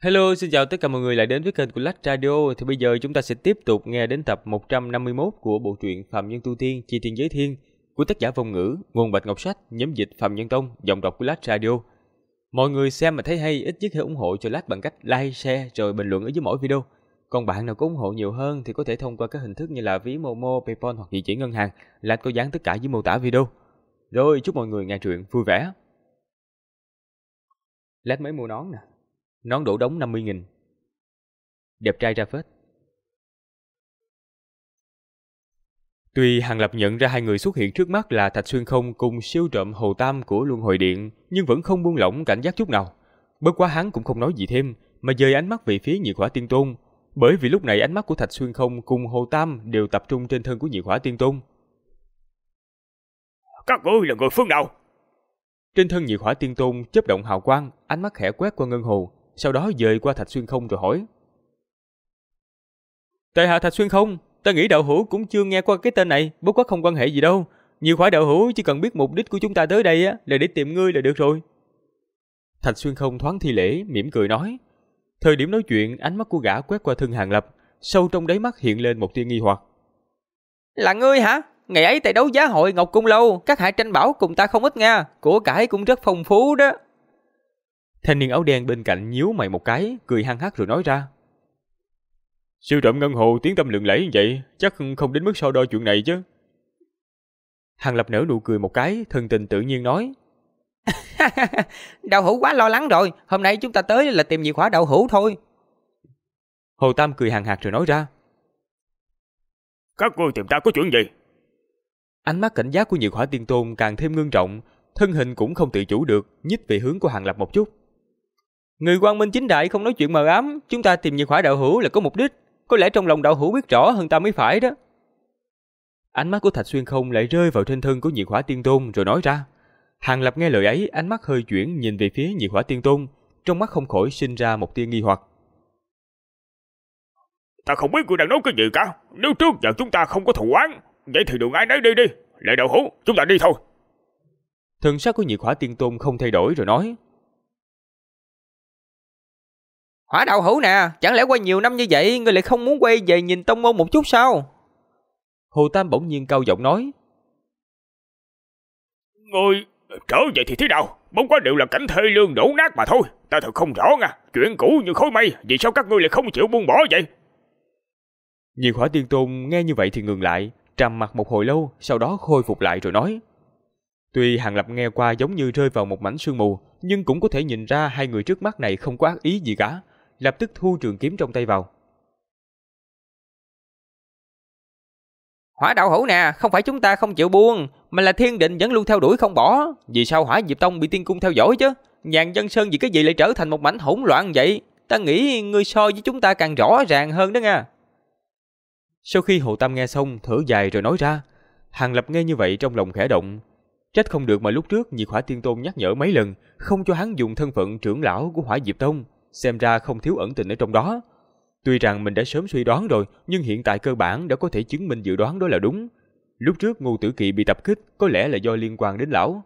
Hello, xin chào tất cả mọi người lại đến với kênh của Lách Radio. Thì bây giờ chúng ta sẽ tiếp tục nghe đến tập 151 của bộ truyện Phạm Nhân Tu Tiên, Chi Tiên Giới Thiên của tác giả Vong Ngữ, nguồn Bạch Ngọc Sách, nhóm dịch Phạm Nhân Tông, giọng đọc của Lách Radio. Mọi người xem mà thấy hay, ít nhất hãy ủng hộ cho Lách bằng cách like, share rồi bình luận ở dưới mỗi video. Còn bạn nào có ủng hộ nhiều hơn thì có thể thông qua các hình thức như là ví Momo, PayPal hoặc địa chỉ ngân hàng. Lách có dán tất cả dưới mô tả video. Rồi, chúc mọi người nghe truyện vui vẻ. Lách mới mua nón nè. Nón đổ đống 50.000. Đẹp trai ra phết. Tuy Hàng Lập nhận ra hai người xuất hiện trước mắt là Thạch Xuyên Không cùng siêu trộm Hồ Tam của Luân Hồi Điện, nhưng vẫn không buông lỏng cảnh giác chút nào. Bất quá hắn cũng không nói gì thêm, mà dời ánh mắt về phía Nhị Khỏa Tiên Tôn, bởi vì lúc này ánh mắt của Thạch Xuyên Không cùng Hồ Tam đều tập trung trên thân của Nhị Khỏa Tiên Tôn. Các ngươi là người phương nào? Trên thân Nhị Khỏa Tiên Tôn chớp động hào quang, ánh mắt khẽ quét qua ngân hồ, sau đó dời qua Thạch Xuyên Không rồi hỏi: Tại hạ Thạch Xuyên Không, ta nghĩ đạo hữu cũng chưa nghe qua cái tên này, bất quá không quan hệ gì đâu. Nhiều khỏa đạo hữu chỉ cần biết mục đích của chúng ta tới đây á là để tìm ngươi là được rồi. Thạch Xuyên Không thoáng thi lễ, mỉm cười nói. Thời điểm nói chuyện, ánh mắt của gã quét qua thân Hàng Lập, sâu trong đáy mắt hiện lên một tia nghi hoặc. Là ngươi hả? Ngày ấy tại đấu giá hội Ngọc Cung Lâu, các hạ tranh bảo cùng ta không ít nha, của cải cũng rất phong phú đó. Thanh niên áo đen bên cạnh nhíu mày một cái, cười hăng hắc rồi nói ra. Siêu trộm ngân hồ tiếng tâm lừng lẫy như vậy, chắc không đến mức so đo chuyện này chứ. Hàng Lập nở nụ cười một cái, thân tình tự nhiên nói. Đạo hữu quá lo lắng rồi, hôm nay chúng ta tới là tìm chìa khóa đạo hữu thôi. Hồ Tam cười hằng hạc rồi nói ra. Các ngươi tìm ta có chuyện gì? Ánh mắt cảnh giác của Nhị Khỏa Tiên Tôn càng thêm ngưng trọng, thân hình cũng không tự chủ được, nhích về hướng của Hàng Lập một chút. Người quang minh chính đại không nói chuyện mờ ám, chúng ta tìm Nhị Khỏa đạo hữu là có mục đích, có lẽ trong lòng đạo hữu biết rõ hơn ta mới phải đó. Ánh mắt của Thạch Xuyên Không lại rơi vào trên thân của Nhị Khỏa Tiên Tôn rồi nói ra. Hàng Lập nghe lời ấy, ánh mắt hơi chuyển nhìn về phía Nhị Khỏa Tiên Tôn, trong mắt không khỏi sinh ra một tia nghi hoặc. Ta không biết ngươi đang nói cái gì cả, nếu trước giờ chúng ta không có thù oán, vậy thì đường ai nấy đi đi, lại đạo hữu, chúng ta đi thôi. Thần sắc của Nhị Khỏa Tiên Tôn không thay đổi rồi nói. Hỏa đạo hữu nè, chẳng lẽ qua nhiều năm như vậy ngươi lại không muốn quay về nhìn tông môn một chút sao? Hồ Tam bỗng nhiên cao giọng nói. Ngươi trở về thì thế nào, bóng quá đều là cảnh thê lương đổ nát mà thôi, ta thật không rõ nha, chuyện cũ như khói mây, vì sao các ngươi lại không chịu buông bỏ vậy? Nhị Khỏa Tiên Tôn nghe như vậy thì ngừng lại, trầm mặc một hồi lâu, sau đó khôi phục lại rồi nói. Tuy Hàng Lập nghe qua giống như rơi vào một mảnh sương mù, nhưng cũng có thể nhìn ra hai người trước mắt này không có ác ý gì cả, lập tức thu trường kiếm trong tay vào. Hỏa đạo hữu nè, không phải chúng ta không chịu buông, mà là thiên định vẫn luôn theo đuổi không bỏ. Vì sao Hỏa Diệp Tông bị tiên cung theo dõi chứ? Nhàn Dân Sơn vì cái gì lại trở thành một mảnh hỗn loạn vậy? Ta nghĩ ngươi so với chúng ta càng rõ ràng hơn đó nha. Sau khi Hồ Tam nghe xong, thở dài rồi nói ra. Hàng Lập nghe như vậy trong lòng khẽ động. Trách không được mà lúc trước Nhị Khỏa Tiên Tôn nhắc nhở mấy lần, không cho hắn dùng thân phận trưởng lão của Hỏa Diệp Tông, xem ra không thiếu ẩn tình ở trong đó. Tuy rằng mình đã sớm suy đoán rồi, nhưng hiện tại cơ bản đã có thể chứng minh dự đoán đó là đúng. Lúc trước Ngô Tử Kỳ bị tập kích, có lẽ là do liên quan đến lão.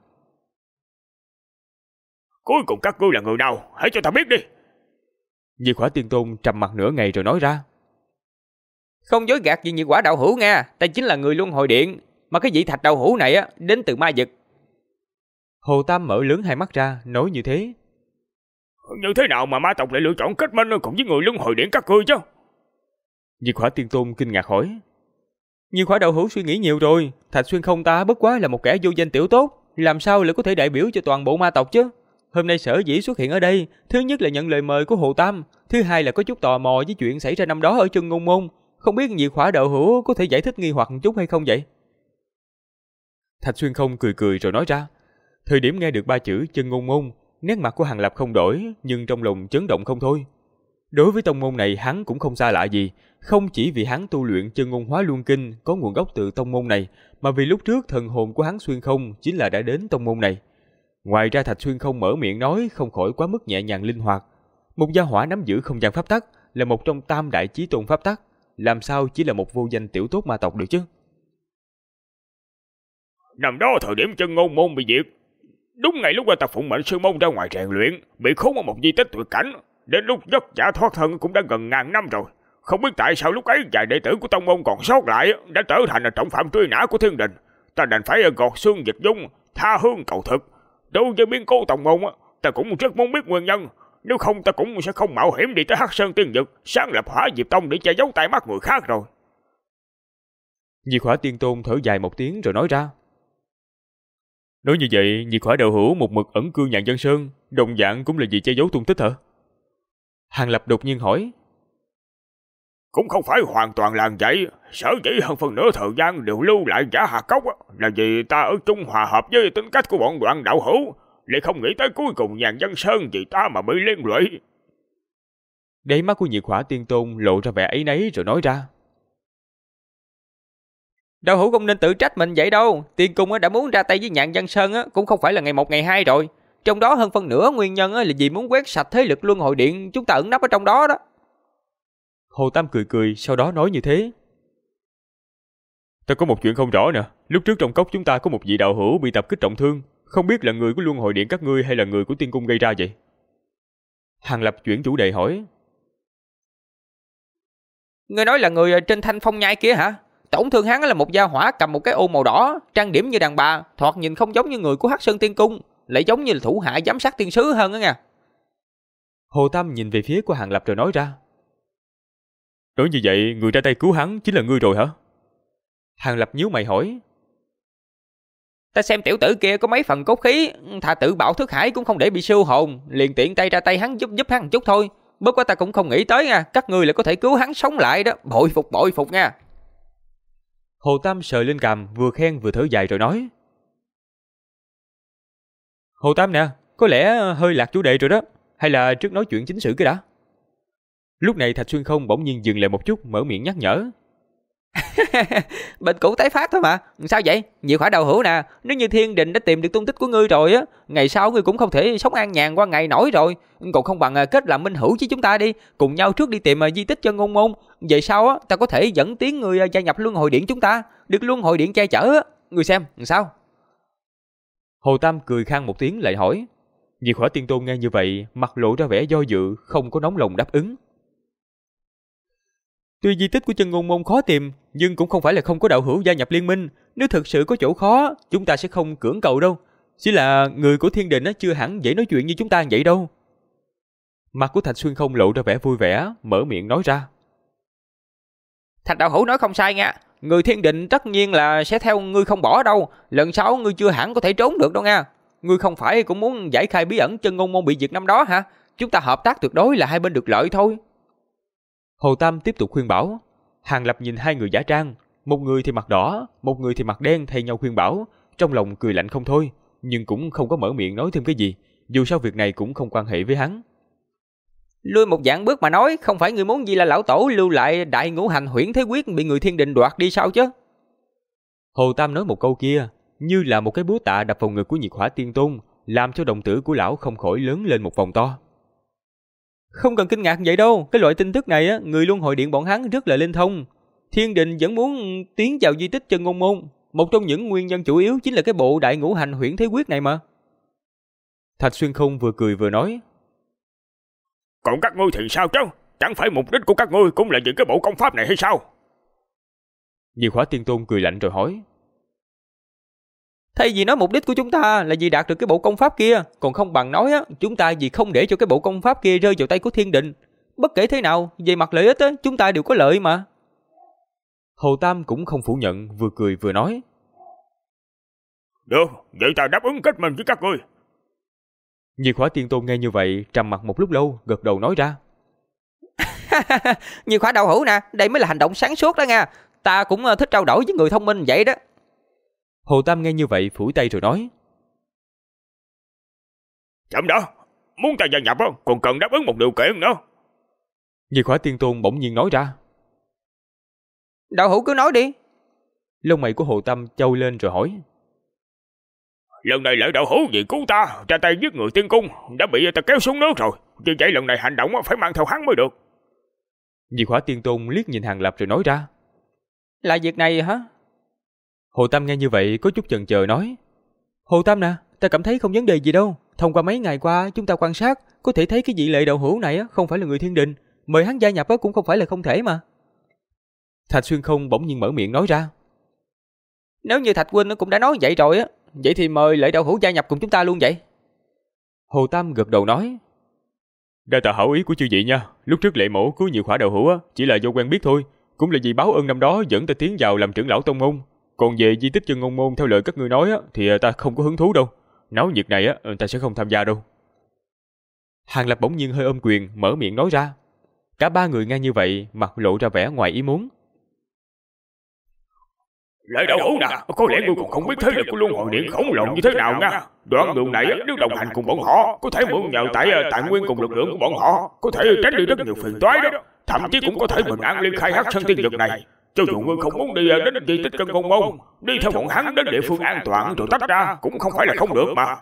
Cuối cùng các ngươi là người nào, hãy cho ta biết đi. Nhị Khỏa Tiên Tôn trầm mặt nửa ngày rồi nói ra. Không dối gạt gì Nhị Khỏa đạo hữu nha, ta chính là người Luân Hồi Điện, mà cái vị Thạch đạo hữu này á đến từ ma vực. Hồ Tam mở lớn hai mắt ra, nói như thế. Như thế nào mà ma tộc lại lựa chọn kết minh cùng với người Luân Hồi Điện các ngươi chứ? Nhị Khỏa Tiên Tôn kinh ngạc hỏi. Nhị Khỏa đạo hữu suy nghĩ nhiều rồi, Thạch Xuyên Không ta bất quá là một kẻ vô danh tiểu tốt, làm sao lại có thể đại biểu cho toàn bộ ma tộc chứ? Hôm nay sở dĩ xuất hiện ở đây, thứ nhất là nhận lời mời của Hồ Tam, thứ hai là có chút tò mò với chuyện xảy ra năm đó ở Chân Ngôn Môn, không biết Nhị Khỏa đạo hữu có thể giải thích nghi hoặc một chút hay không vậy? Thạch Xuyên Không cười cười rồi nói ra. Thời điểm nghe được ba chữ Chân Ngôn Môn, nét mặt của Hàng Lập không đổi, nhưng trong lòng chấn động không thôi. Đối với tông môn này hắn cũng không xa lạ gì, không chỉ vì hắn tu luyện Chân Ngôn Hóa Luân Kinh có nguồn gốc từ tông môn này, mà vì lúc trước thần hồn của hắn Xuyên Không chính là đã đến tông môn này. Ngoài ra Thạch Xuyên Không mở miệng nói không khỏi quá mức nhẹ nhàng linh hoạt. Một gia hỏa nắm giữ không gian pháp tắc, là một trong tam đại chí tôn pháp tắc, làm sao chỉ là một vô danh tiểu tốt ma tộc được chứ? Năm đó thời điểm Chân Ngôn Môn bị diệt, đúng ngày lúc ta phụng mệnh sư môn ra ngoài rèn luyện, bị khốn ở một di tích tuyệt cảnh, Đến lúc vất vả thoát thân cũng đã gần 1000 năm rồi. Không biết tại sao lúc ấy vài đệ tử của tông môn còn sót lại đã trở thành trọng phạm truy nã của thiên đình. Ta đành phải gọt xương dịch dung, tha hương cầu thực. Đối với biến cố tông môn, ta cũng rất muốn biết nguyên nhân. Nếu không ta cũng sẽ không mạo hiểm đi tới Hắc Sơn Tiên Vực, sáng lập Hỏa Diệp Tông để che giấu tai mắt người khác rồi. Diệt Hỏa Tiên Tôn thở dài một tiếng rồi nói ra. Nói như vậy, Diệt Hỏa đạo hữu một mực ẩn cư Nhàn Dân Sơn, đồng dạng cũng là vì che giấu tung tích hả? Hàng Lập đột nhiên hỏi. Cũng không phải hoàn toàn là vậy. Sở dĩ hơn phần nửa thời gian đều lưu lại giả Hà Cốc là vì ta ở chung hòa hợp với tính cách của bọn Đoạn đạo hữu, lại không nghĩ tới cuối cùng Nhàn Dân Sơn vì ta mà bị liên lụy. Đáy mắt của Diệt Hỏa Tiên Tôn lộ ra vẻ áy náy rồi nói ra. Đạo hữu không nên tự trách mình vậy đâu. Tiên cung đã muốn ra tay với Nhàn Dân Sơn cũng không phải là ngày 1 ngày 2 rồi. Trong đó hơn phần nửa nguyên nhân là vì muốn quét sạch thế lực Luân Hồi Điện chúng ta ẩn nấp ở trong đó đó. Hồ Tam cười cười, sau đó nói như thế. Ta có một chuyện không rõ nè. Lúc trước trong cốc chúng ta có một vị đạo hữu bị tập kích trọng thương, không biết là người của Luân Hồi Điện các ngươi hay là người của Tiên cung gây ra vậy? Hàng Lập chuyển chủ đề hỏi. Ngươi nói là người trên thanh phong nhai kia hả? Tổn thương hắn là một gia hỏa cầm một cái ô màu đỏ, trang điểm như đàn bà, thoạt nhìn không giống như người của Hắc Sơn Tiên cung, lại giống như là thủ hạ giám sát tiên sứ hơn đó nha. Hồ Tam nhìn về phía của Hàng Lập rồi nói ra. Nói như vậy, người ra tay cứu hắn chính là ngươi rồi hả? Hàng Lập nhíu mày hỏi. Ta xem tiểu tử kia có mấy phần cốt khí, thà tự bạo thức hải cũng không để bị siêu hồn, liền tiện tay ra tay hắn giúp hắn một chút thôi. Bất quá ta cũng không nghĩ tới nha, các ngươi lại có thể cứu hắn sống lại đó, bội phục nha. Hồ Tam sờ lên cằm, vừa khen vừa thở dài rồi nói. Hồ Tam nè, có lẽ hơi lạc chủ đề rồi đó, hay là trước nói chuyện chính sự cái đã. Lúc này Thạch Xuyên Không bỗng nhiên dừng lại một chút, mở miệng nhắc nhở. Bệnh cũ tái phát thôi mà. Sao vậy? Diệt Hỏa đạo hữu nè, nếu như thiên đình đã tìm được tung tích của ngươi rồi ngày sau ngươi cũng không thể sống an nhàn qua ngày nổi rồi. Còn không bằng kết làm minh hữu với chúng ta đi, cùng nhau trước đi tìm di tích Chân Ngôn Môn. Vậy sau ta có thể dẫn tiến ngươi gia nhập Luân Hồi Điện chúng ta, được Luân Hồi Điện che chở. Ngươi xem sao? Hồ Tam cười khan một tiếng lại hỏi. Diệt Hỏa Tiên Tôn nghe như vậy, mặt lộ ra vẻ do dự, không có nóng lòng đáp ứng. Tuy di tích của Chân Ngôn Môn khó tìm, nhưng cũng không phải là không có đạo hữu gia nhập liên minh. Nếu thực sự có chỗ khó, chúng ta sẽ không cưỡng cầu đâu. Chỉ là người của thiên đình chưa hẳn dễ nói chuyện như chúng ta vậy đâu. Mặt của Thạch Xuyên Không lộ ra vẻ vui vẻ, mở miệng nói ra. Thạch đạo hữu nói không sai nha. Người thiên định tất nhiên là sẽ theo ngươi không bỏ đâu. Lần sau ngươi chưa hẳn có thể trốn được đâu nha. Ngươi không phải cũng muốn giải khai bí ẩn Chân Ngôn Môn bị diệt năm đó hả? Chúng ta hợp tác tuyệt đối là hai bên được lợi thôi. Hồ Tam tiếp tục khuyên bảo. Hàng Lập nhìn hai người giả trang, một người thì mặt đỏ, một người thì mặt đen thay nhau khuyên bảo, trong lòng cười lạnh không thôi, nhưng cũng không có mở miệng nói thêm cái gì, dù sao việc này cũng không quan hệ với hắn. Lui một dạng bước mà nói, không phải người muốn gì là lão tổ lưu lại đại ngũ hành huyễn thế quyết bị người thiên định đoạt đi sao chứ? Hồ Tam nói một câu kia, như là một cái búa tạ đập vào ngực của Diệt Hỏa Tiên Tôn, làm cho đồng tử của lão không khỏi lớn lên một vòng to. Không cần kinh ngạc vậy đâu, cái loại tin tức này người Luân Hồi Điện bọn hắn rất là linh thông. Thiên đình vẫn muốn tiến vào di tích Chân Ngôn Môn, một trong những nguyên nhân chủ yếu chính là cái bộ đại ngũ hành huyễn thế quyết này mà. Thạch Xuyên Không vừa cười vừa nói. Còn các ngươi thì sao chứ? Chẳng phải mục đích của các ngươi cũng là vì cái bộ công pháp này hay sao? Diệt Hỏa Tiên Tôn cười lạnh rồi hỏi. Thay vì nói mục đích của chúng ta là vì đạt được cái bộ công pháp kia, còn không bằng nói chúng ta vì không để cho cái bộ công pháp kia rơi vào tay của thiên định. Bất kể thế nào, về mặt lợi ích chúng ta đều có lợi mà. Hồ Tam cũng không phủ nhận, vừa cười vừa nói. Được, vậy ta đáp ứng kết minh với các ngươi. Diệt Hỏa Tiên Tôn nghe như vậy, trầm mặt một lúc lâu, gật đầu nói ra. Diệt Hỏa đạo hữu nè, đây mới là hành động sáng suốt đó nha. Ta cũng thích trao đổi với người thông minh vậy đó. Hồ Tam nghe như vậy phủi tay rồi nói. Chậm đã, muốn ta gia nhập còn cần đáp ứng một điều kiện nữa. Diệt Hỏa Tiên Tôn bỗng nhiên nói ra. Đạo hữu cứ nói đi. Lông mày của Hồ Tam chau lên rồi hỏi. Lần này Lợi đạo hữu vì cứu ta ra tay giết người tiên cung đã bị ta kéo xuống nước rồi, vì vậy lần này hành động phải mang theo hắn mới được. Diệt Hỏa Tiên Tôn liếc nhìn Hàng Lập rồi nói ra. Là việc này hả? Hồ Tam nghe như vậy có chút chần chờ nói. Hồ Tam nè, ta cảm thấy không vấn đề gì đâu. Thông qua mấy ngày qua chúng ta quan sát, có thể thấy cái vị Lệ Đậu Hữu này không phải là người Thiên Đình, mời hắn gia nhập cũng không phải là không thể mà. Thạch Xuyên Không bỗng nhiên mở miệng nói ra. Nếu như Thạch huynh cũng đã nói vậy rồi vậy thì mời Lệ Đậu Hữu gia nhập cùng chúng ta luôn vậy. Hồ Tam gật đầu nói. Đa tạ hảo ý của chư vị nha. Lúc trước Lệ mẫu cứu nhiều Khỏa Đậu Hữu chỉ là do quen biết thôi, cũng là vì báo ơn năm đó dẫn ta tiến vào làm trưởng lão tông môn. Còn về di tích Chân Ngôn môn theo lời các ngươi nói thì ta không có hứng thú đâu. Náo nhiệt này ta sẽ không tham gia đâu. Hàng Lập bỗng nhiên hơi ôm quyền mở miệng nói ra. Cả ba người nghe như vậy mặt lộ ra vẻ ngoài ý muốn. Lệ Đậu Hữu nè, có lẽ ngươi còn không biết thế lực của Luân Hồi Điện khổng lồ như thế nào nha. Đoạn đường này nếu đồng hành cùng bọn họ, có thể mượn nhờ tài nguyên cùng lực lượng của bọn họ, có thể tránh đi rất nhiều phiền toái đó. Thậm chí cũng có thể bình an ly khai Hắc Sơn Tiên Vực này. Cho dù ngươi không muốn đi đến di tích Chân Ngôn môn, đi theo bọn hắn đến địa phương an toàn rồi tách ra cũng không phải là không được mà.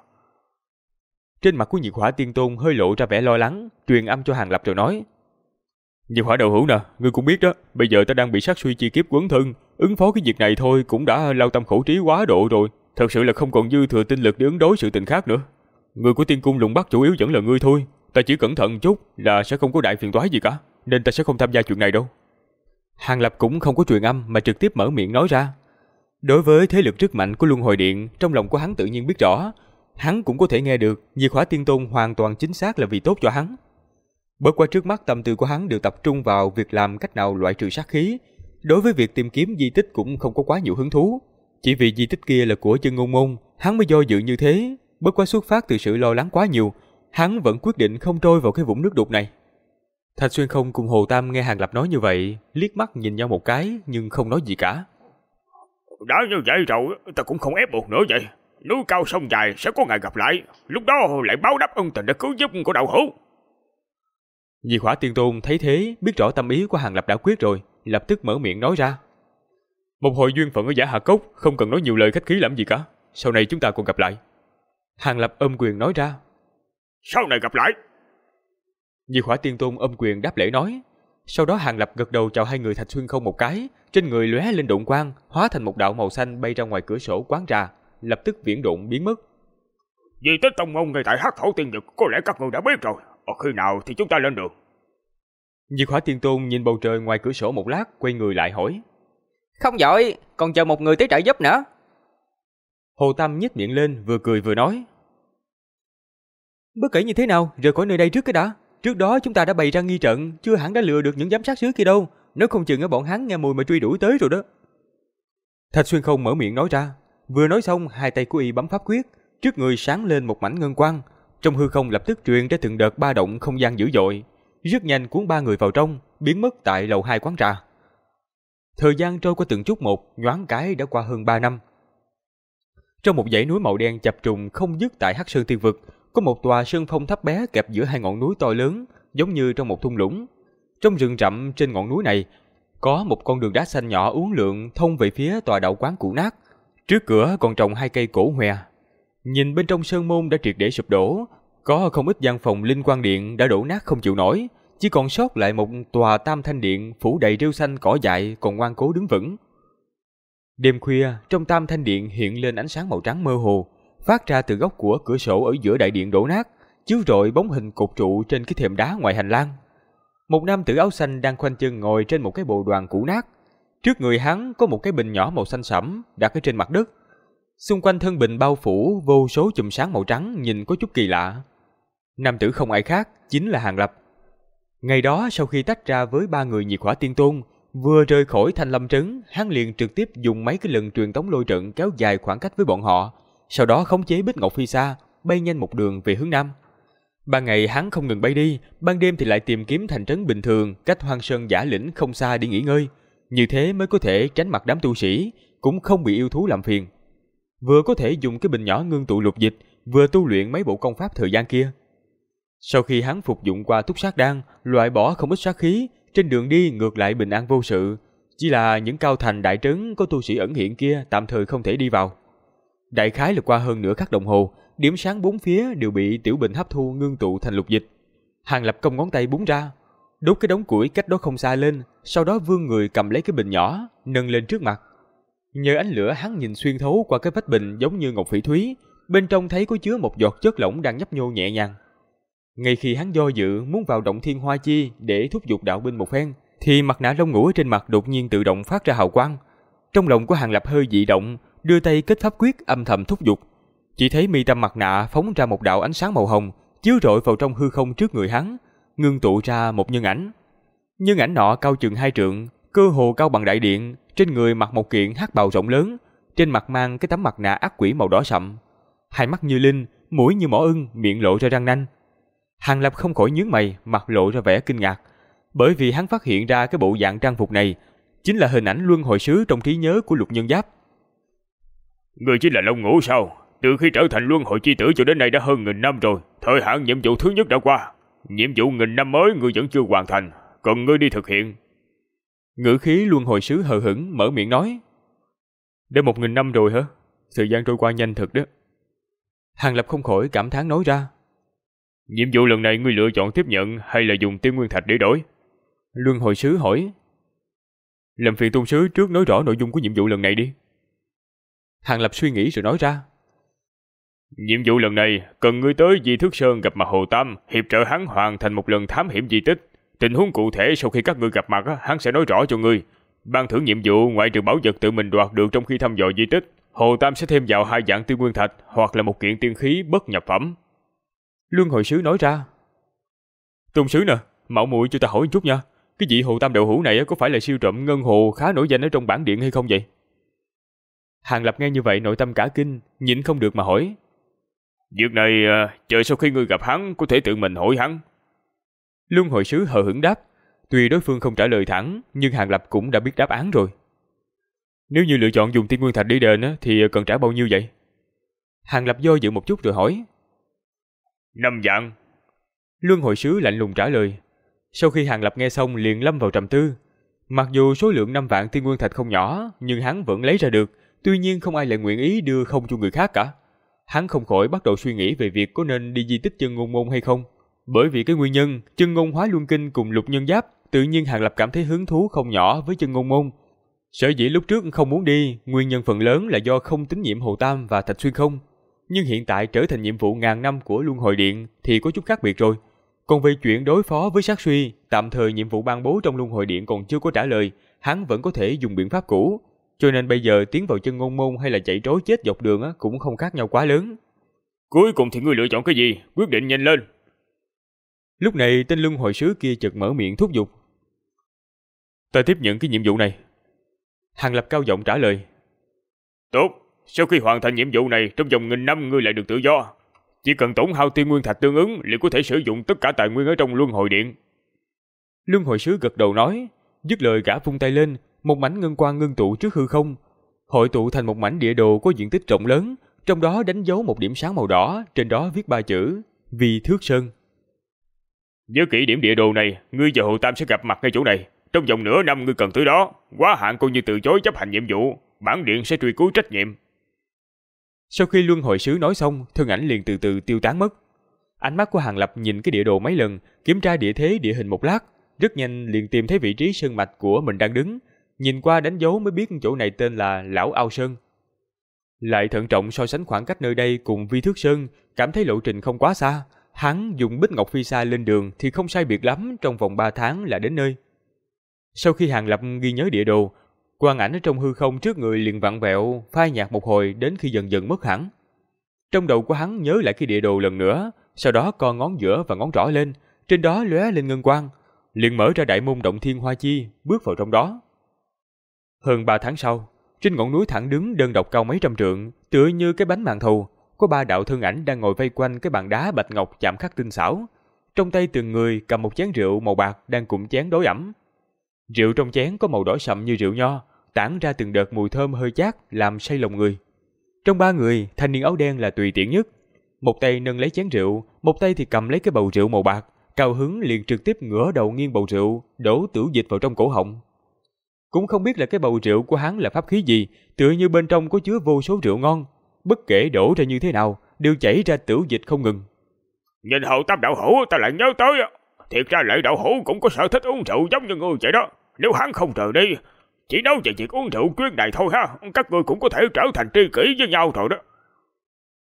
Trên mặt của Nhiệt Hỏa Tiên Tôn hơi lộ ra vẻ lo lắng, truyền âm cho Hàng Lập rồi nói. Nhiệt Hỏa Đậu Hữu nè, ngươi cũng biết đó, bây giờ ta đang bị sát suy chi kiếp quấn thân, ứng phó cái việc này thôi cũng đã lao tâm khổ trí quá độ rồi, thật sự là không còn dư thừa tinh lực để ứng đối sự tình khác nữa. Người của Tiên Cung Lùng Bắc chủ yếu vẫn là ngươi thôi, ta chỉ cẩn thận chút là sẽ không có đại phiền toái gì cả, nên ta sẽ không tham gia chuyện này đâu. Hàng Lập cũng không có truyền âm mà trực tiếp mở miệng nói ra. Đối với thế lực rất mạnh của Luân Hồi Điện, trong lòng của hắn tự nhiên biết rõ, hắn cũng có thể nghe được Diệt Hỏa Tiên Tôn hoàn toàn chính xác là vì tốt cho hắn. Bất qua trước mắt tâm tư của hắn đều tập trung vào việc làm cách nào loại trừ sát khí, đối với việc tìm kiếm di tích cũng không có quá nhiều hứng thú. Chỉ vì di tích kia là của Chân Ngôn môn, hắn mới do dự như thế. Bất quá xuất phát từ sự lo lắng quá nhiều, hắn vẫn quyết định không trôi vào cái vũng nước đục này. Thạch Xuyên Không cùng Hồ Tam nghe Hàng Lập nói như vậy, liếc mắt nhìn nhau một cái nhưng không nói gì cả. Đã như vậy rồi, ta cũng không ép buộc nữa vậy. Núi cao sông dài sẽ có ngày gặp lại, lúc đó lại báo đáp ân tình đã cứu giúp của Đậu Hữu. Diệt Hỏa Tiên Tôn thấy thế, biết rõ tâm ý của Hàng Lập đã quyết rồi, lập tức mở miệng nói ra. Một hồi duyên phận ở Giả Hà Cốc, không cần nói nhiều lời khách khí làm gì cả. Sau này chúng ta còn gặp lại. Hàng Lập ôm quyền nói ra. Sau này gặp lại. Diệt Hỏa Tiên Tôn ôm quyền đáp lễ nói. Sau đó Hàng Lập gật đầu chào hai người Thạch Xuyên Không một cái, trên người lóe lên độn quang, hóa thành một đạo màu xanh bay ra ngoài cửa sổ quán trà, lập tức viễn độn biến mất. Di tích tông môn ngay tại Hắc Thổ Tiên Vực có lẽ các ngươi đã biết rồi. Khi nào thì chúng ta lên đường? Diệt Hỏa Tiên Tôn nhìn bầu trời ngoài cửa sổ một lát, quay người lại hỏi. Không vội, còn chờ một người tới trợ giúp nữa. Hồ Tam nhếch miệng lên, vừa cười vừa nói. Bất kể như thế nào, rời khỏi nơi đây trước cái đã. Trước đó chúng ta đã bày ra nghi trận, chưa hẳn đã lừa được những giám sát sứ kia đâu. Nếu không chừng bọn hắn nghe mùi mà truy đuổi tới rồi đó. Thạch Xuyên Không mở miệng nói ra. Vừa nói xong, hai tay của y bấm pháp quyết, trước người sáng lên một mảnh ngân quang. Trong hư không lập tức truyền ra từng đợt ba động không gian dữ dội, rất nhanh cuốn ba người vào trong, biến mất tại lầu 2 quán trà. Thời gian trôi qua từng chút một, nhoáng cái đã qua hơn 3 năm. Trong một dãy núi màu đen chập trùng không dứt tại Hắc Sơn Tiên Vực, có một tòa sơn phong thấp bé kẹp giữa hai ngọn núi to lớn, giống như trong một thung lũng. Trong rừng rậm trên ngọn núi này, có một con đường đá xanh nhỏ uốn lượn thông về phía tòa đạo quán cũ nát. Trước cửa còn trồng hai cây cổ hòe. Nhìn bên trong sơn môn đã triệt để sụp đổ, có không ít gian phòng linh quan điện đã đổ nát không chịu nổi, chỉ còn sót lại một tòa tam thanh điện phủ đầy rêu xanh cỏ dại còn ngoan cố đứng vững. Đêm khuya, trong tam thanh điện hiện lên ánh sáng màu trắng mơ hồ, phát ra từ góc của cửa sổ ở giữa đại điện đổ nát, chiếu rọi bóng hình cột trụ trên cái thềm đá ngoài hành lang. Một nam tử áo xanh đang khoanh chân ngồi trên một cái bồ đoàn cũ nát. Trước người hắn có một cái bình nhỏ màu xanh sẫm đặt ở trên mặt đất. Xung quanh thân bình bao phủ vô số chùm sáng màu trắng nhìn có chút kỳ lạ. Nam tử không ai khác, chính là Hàng Lập. Ngày đó sau khi tách ra với ba người Nhiệt Hỏa Tiên Tôn, vừa rời khỏi Thanh Lâm Trấn, hắn liền trực tiếp dùng mấy cái lần truyền tống lôi trận kéo dài khoảng cách với bọn họ, sau đó khống chế Bích Ngọc Phi Sa, bay nhanh một đường về hướng nam. Ban ngày hắn không ngừng bay đi, ban đêm thì lại tìm kiếm thành trấn bình thường cách Hoang Sơn Giả Lĩnh không xa đi nghỉ ngơi, như thế mới có thể tránh mặt đám tu sĩ, cũng không bị yêu thú làm phiền. Vừa có thể dùng cái bình nhỏ ngưng tụ lục dịch, vừa tu luyện mấy bộ công pháp thời gian kia. Sau khi hắn phục dụng qua túc sát đan, loại bỏ không ít sát khí, trên đường đi ngược lại bình an vô sự, chỉ là những cao thành đại trấn có tu sĩ ẩn hiện kia tạm thời không thể đi vào. Đại khái là qua hơn nửa khắc đồng hồ, điểm sáng bốn phía đều bị tiểu bình hấp thu ngưng tụ thành lục dịch. Hàng Lập cong ngón tay búng ra, đốt cái đống củi cách đó không xa lên, sau đó vươn người cầm lấy cái bình nhỏ, nâng lên trước mặt. Nhờ ánh lửa hắn nhìn xuyên thấu qua cái vách bình giống như ngọc phỉ thúy, bên trong thấy có chứa một giọt chất lỏng đang nhấp nhô nhẹ nhàng. Ngay khi hắn do dự muốn vào động thiên hoa chi để thúc giục đạo binh một phen, thì mặt nạ lông ngũ ở trên mặt đột nhiên tự động phát ra hào quang. Trong lòng của Hàng Lập hơi dị động, đưa tay kết pháp quyết âm thầm thúc giục. Chỉ thấy mi tâm mặt nạ phóng ra một đạo ánh sáng màu hồng, chiếu rọi vào trong hư không trước người hắn, ngưng tụ ra một nhân ảnh. Nhân ảnh nọ cao chừng 2 trượng, cơ hồ cao bằng đại điện, trên người mặc một kiện hắc bào rộng lớn, trên mặt mang cái tấm mặt nạ ác quỷ màu đỏ sậm, hai mắt như linh, mũi như mỏ ưng, miệng lộ ra răng nanh. Hàng Lập không khỏi nhướng mày, mặt lộ ra vẻ kinh ngạc, bởi vì hắn phát hiện ra cái bộ dạng trang phục này chính là hình ảnh luân hồi sứ trong trí nhớ của Lục Nhân Giáp. Ngươi chính là Long Ngũ sao? Từ khi trở thành luân hồi chi tử cho đến nay đã hơn 1000 năm rồi. Thời hạn nhiệm vụ thứ nhất đã qua, nhiệm vụ 1000 năm mới ngươi vẫn chưa hoàn thành, cần ngươi đi thực hiện. Ngữ khí luân hồi sứ hờ hững mở miệng nói. Đã 1000 năm rồi hả? Thời gian trôi qua nhanh thật đó. Hàng Lập không khỏi cảm thán nói ra. Nhiệm vụ lần này ngươi lựa chọn tiếp nhận hay là dùng tiên nguyên thạch để đổi? Luân hồi sứ hỏi. Làm phiền tôn sứ trước nói rõ nội dung của nhiệm vụ lần này đi. Hàng Lập suy nghĩ rồi nói ra. Nhiệm vụ lần này cần ngươi tới Di Thước Sơn gặp mặt Hồ Tam, hiệp trợ hắn hoàn thành một lần thám hiểm di tích. Tình huống cụ thể sau khi các ngươi gặp mặt hắn sẽ nói rõ cho ngươi. Ban thưởng nhiệm vụ ngoại trừ bảo vật tự mình đoạt được trong khi thăm dò di tích, Hồ Tam sẽ thêm vào 2 dạng tiên nguyên thạch hoặc là một kiện tiên khí bất nhập phẩm. Luân hồi sứ nói ra. Tôn sứ nè, mạo muội cho ta hỏi một chút nha. Cái vị Hồ Tam đạo hữu này có phải là siêu trộm ngân hồ khá nổi danh ở trong bản điện hay không vậy? Hàng Lập nghe như vậy nội tâm cả kinh, nhịn không được mà hỏi. Việc này chờ sau khi ngươi gặp hắn có thể tự mình hỏi hắn. Luân hồi sứ hờ hững đáp. Tuy đối phương không trả lời thẳng, nhưng Hàng Lập cũng đã biết đáp án rồi. Nếu như lựa chọn dùng tiên nguyên thạch đi đền thì cần trả bao nhiêu vậy? Hàng Lập do dự một chút rồi hỏi. 5 vạn. Luân hồi sứ lạnh lùng trả lời. Sau khi Hàng Lập nghe xong liền lâm vào trầm tư. Mặc dù số lượng 5 vạn tiên nguyên thạch không nhỏ, nhưng hắn vẫn lấy ra được. Tuy nhiên không ai lại nguyện ý đưa không cho người khác cả. Hắn không khỏi bắt đầu suy nghĩ về việc có nên đi di tích Chân Ngôn Môn hay không. Bởi vì cái nguyên nhân Chân Ngôn Hóa Luân Kinh cùng Lục Nhân Giáp, tự nhiên Hàng Lập cảm thấy hứng thú không nhỏ với Chân Ngôn Môn. Sở dĩ lúc trước không muốn đi, nguyên nhân phần lớn là do không tín nhiệm Hồ Tam và Thạch Xuyên Không. Nhưng hiện tại trở thành nhiệm vụ 1000 năm của Luân Hồi Điện thì có chút khác biệt rồi. Còn về chuyện đối phó với sát suy, tạm thời nhiệm vụ ban bố trong Luân Hồi Điện còn chưa có trả lời, hắn vẫn có thể dùng biện pháp cũ. Cho nên bây giờ tiến vào Chân Ngôn Môn hay là chạy trối chết dọc đường cũng không khác nhau quá lớn. Cuối cùng thì ngươi lựa chọn cái gì? Quyết định nhanh lên. Lúc này tên luân hồi sứ kia chợt mở miệng thúc giục. Ta tiếp nhận cái nhiệm vụ này. Hàng Lập cao giọng trả lời. Tốt, sau khi hoàn thành nhiệm vụ này, trong vòng 1000 năm ngươi lại được tự do. Chỉ cần tổn hao tiên nguyên thạch tương ứng liền có thể sử dụng tất cả tài nguyên ở trong Luân Hồi Điện. Luân hồi sứ gật đầu nói, dứt lời gã vung tay lên, một mảnh ngân quang ngưng tụ trước hư không, hội tụ thành một mảnh địa đồ có diện tích rộng lớn, trong đó đánh dấu một điểm sáng màu đỏ, trên đó viết 3 chữ Di Thước Sơn. Nhớ kỹ điểm địa đồ này, ngươi và Hồ Tam sẽ gặp mặt ngay chỗ này. Trong vòng nửa năm ngươi cần tới đó, quá hạn coi như từ chối chấp hành nhiệm vụ, bản điện sẽ truy cứu trách nhiệm. Sau khi luân hồi sứ nói xong, thân ảnh liền từ từ tiêu tán mất. Ánh mắt của Hàng Lập nhìn cái địa đồ mấy lần, kiểm tra địa thế địa hình một lát, rất nhanh liền tìm thấy vị trí sơn mạch của mình đang đứng, nhìn qua đánh dấu mới biết chỗ này tên là Lão Ao Sơn. Lại thận trọng so sánh khoảng cách nơi đây cùng Vi Thước Sơn, cảm thấy lộ trình không quá xa, hắn dùng Bích Ngọc Phi Sa lên đường thì không sai biệt lắm, trong vòng 3 tháng là đến nơi. Sau khi Hàng Lập ghi nhớ địa đồ, quang ảnh ở trong hư không trước người liền vặn vẹo, phai nhạt một hồi đến khi dần dần mất hẳn. Trong đầu của hắn nhớ lại cái địa đồ lần nữa, sau đó co ngón giữa và ngón trỏ lên, trên đó lóe lên ngân quang, liền mở ra đại môn động thiên hoa chi, bước vào trong đó. Hơn 3 tháng sau, trên ngọn núi thẳng đứng đơn độc cao mấy trăm trượng, tựa như cái bánh màn thầu, có 3 đạo thân ảnh đang ngồi vây quanh cái bàn đá bạch ngọc chạm khắc tinh xảo. Trong tay từng người cầm một chén rượu màu bạc đang cụm chén đối ẩm. Rượu trong chén có màu đỏ sậm như rượu nho, tản ra từng đợt mùi thơm hơi chát làm say lòng người. Trong 3 người, thanh niên áo đen là tùy tiện nhất. Một tay nâng lấy chén rượu, một tay thì cầm lấy cái bầu rượu màu bạc, cao hứng liền trực tiếp ngửa đầu nghiêng bầu rượu, đổ tửu dịch vào trong cổ họng. Cũng không biết là cái bầu rượu của hắn là pháp khí gì, tựa như bên trong có chứa vô số rượu ngon, bất kể đổ ra như thế nào, đều chảy ra tửu dịch không ngừng. Nhìn Hậu Tam đạo hữu ta lại nhớ tới, thiệt ra Lệ đạo hữu cũng có sở thích uống rượu giống như ngươi vậy đó. Nếu hắn không rời đi, chỉ nói về việc uống rượu chuyến này thôi ha, các ngươi cũng có thể trở thành tri kỷ với nhau rồi đó.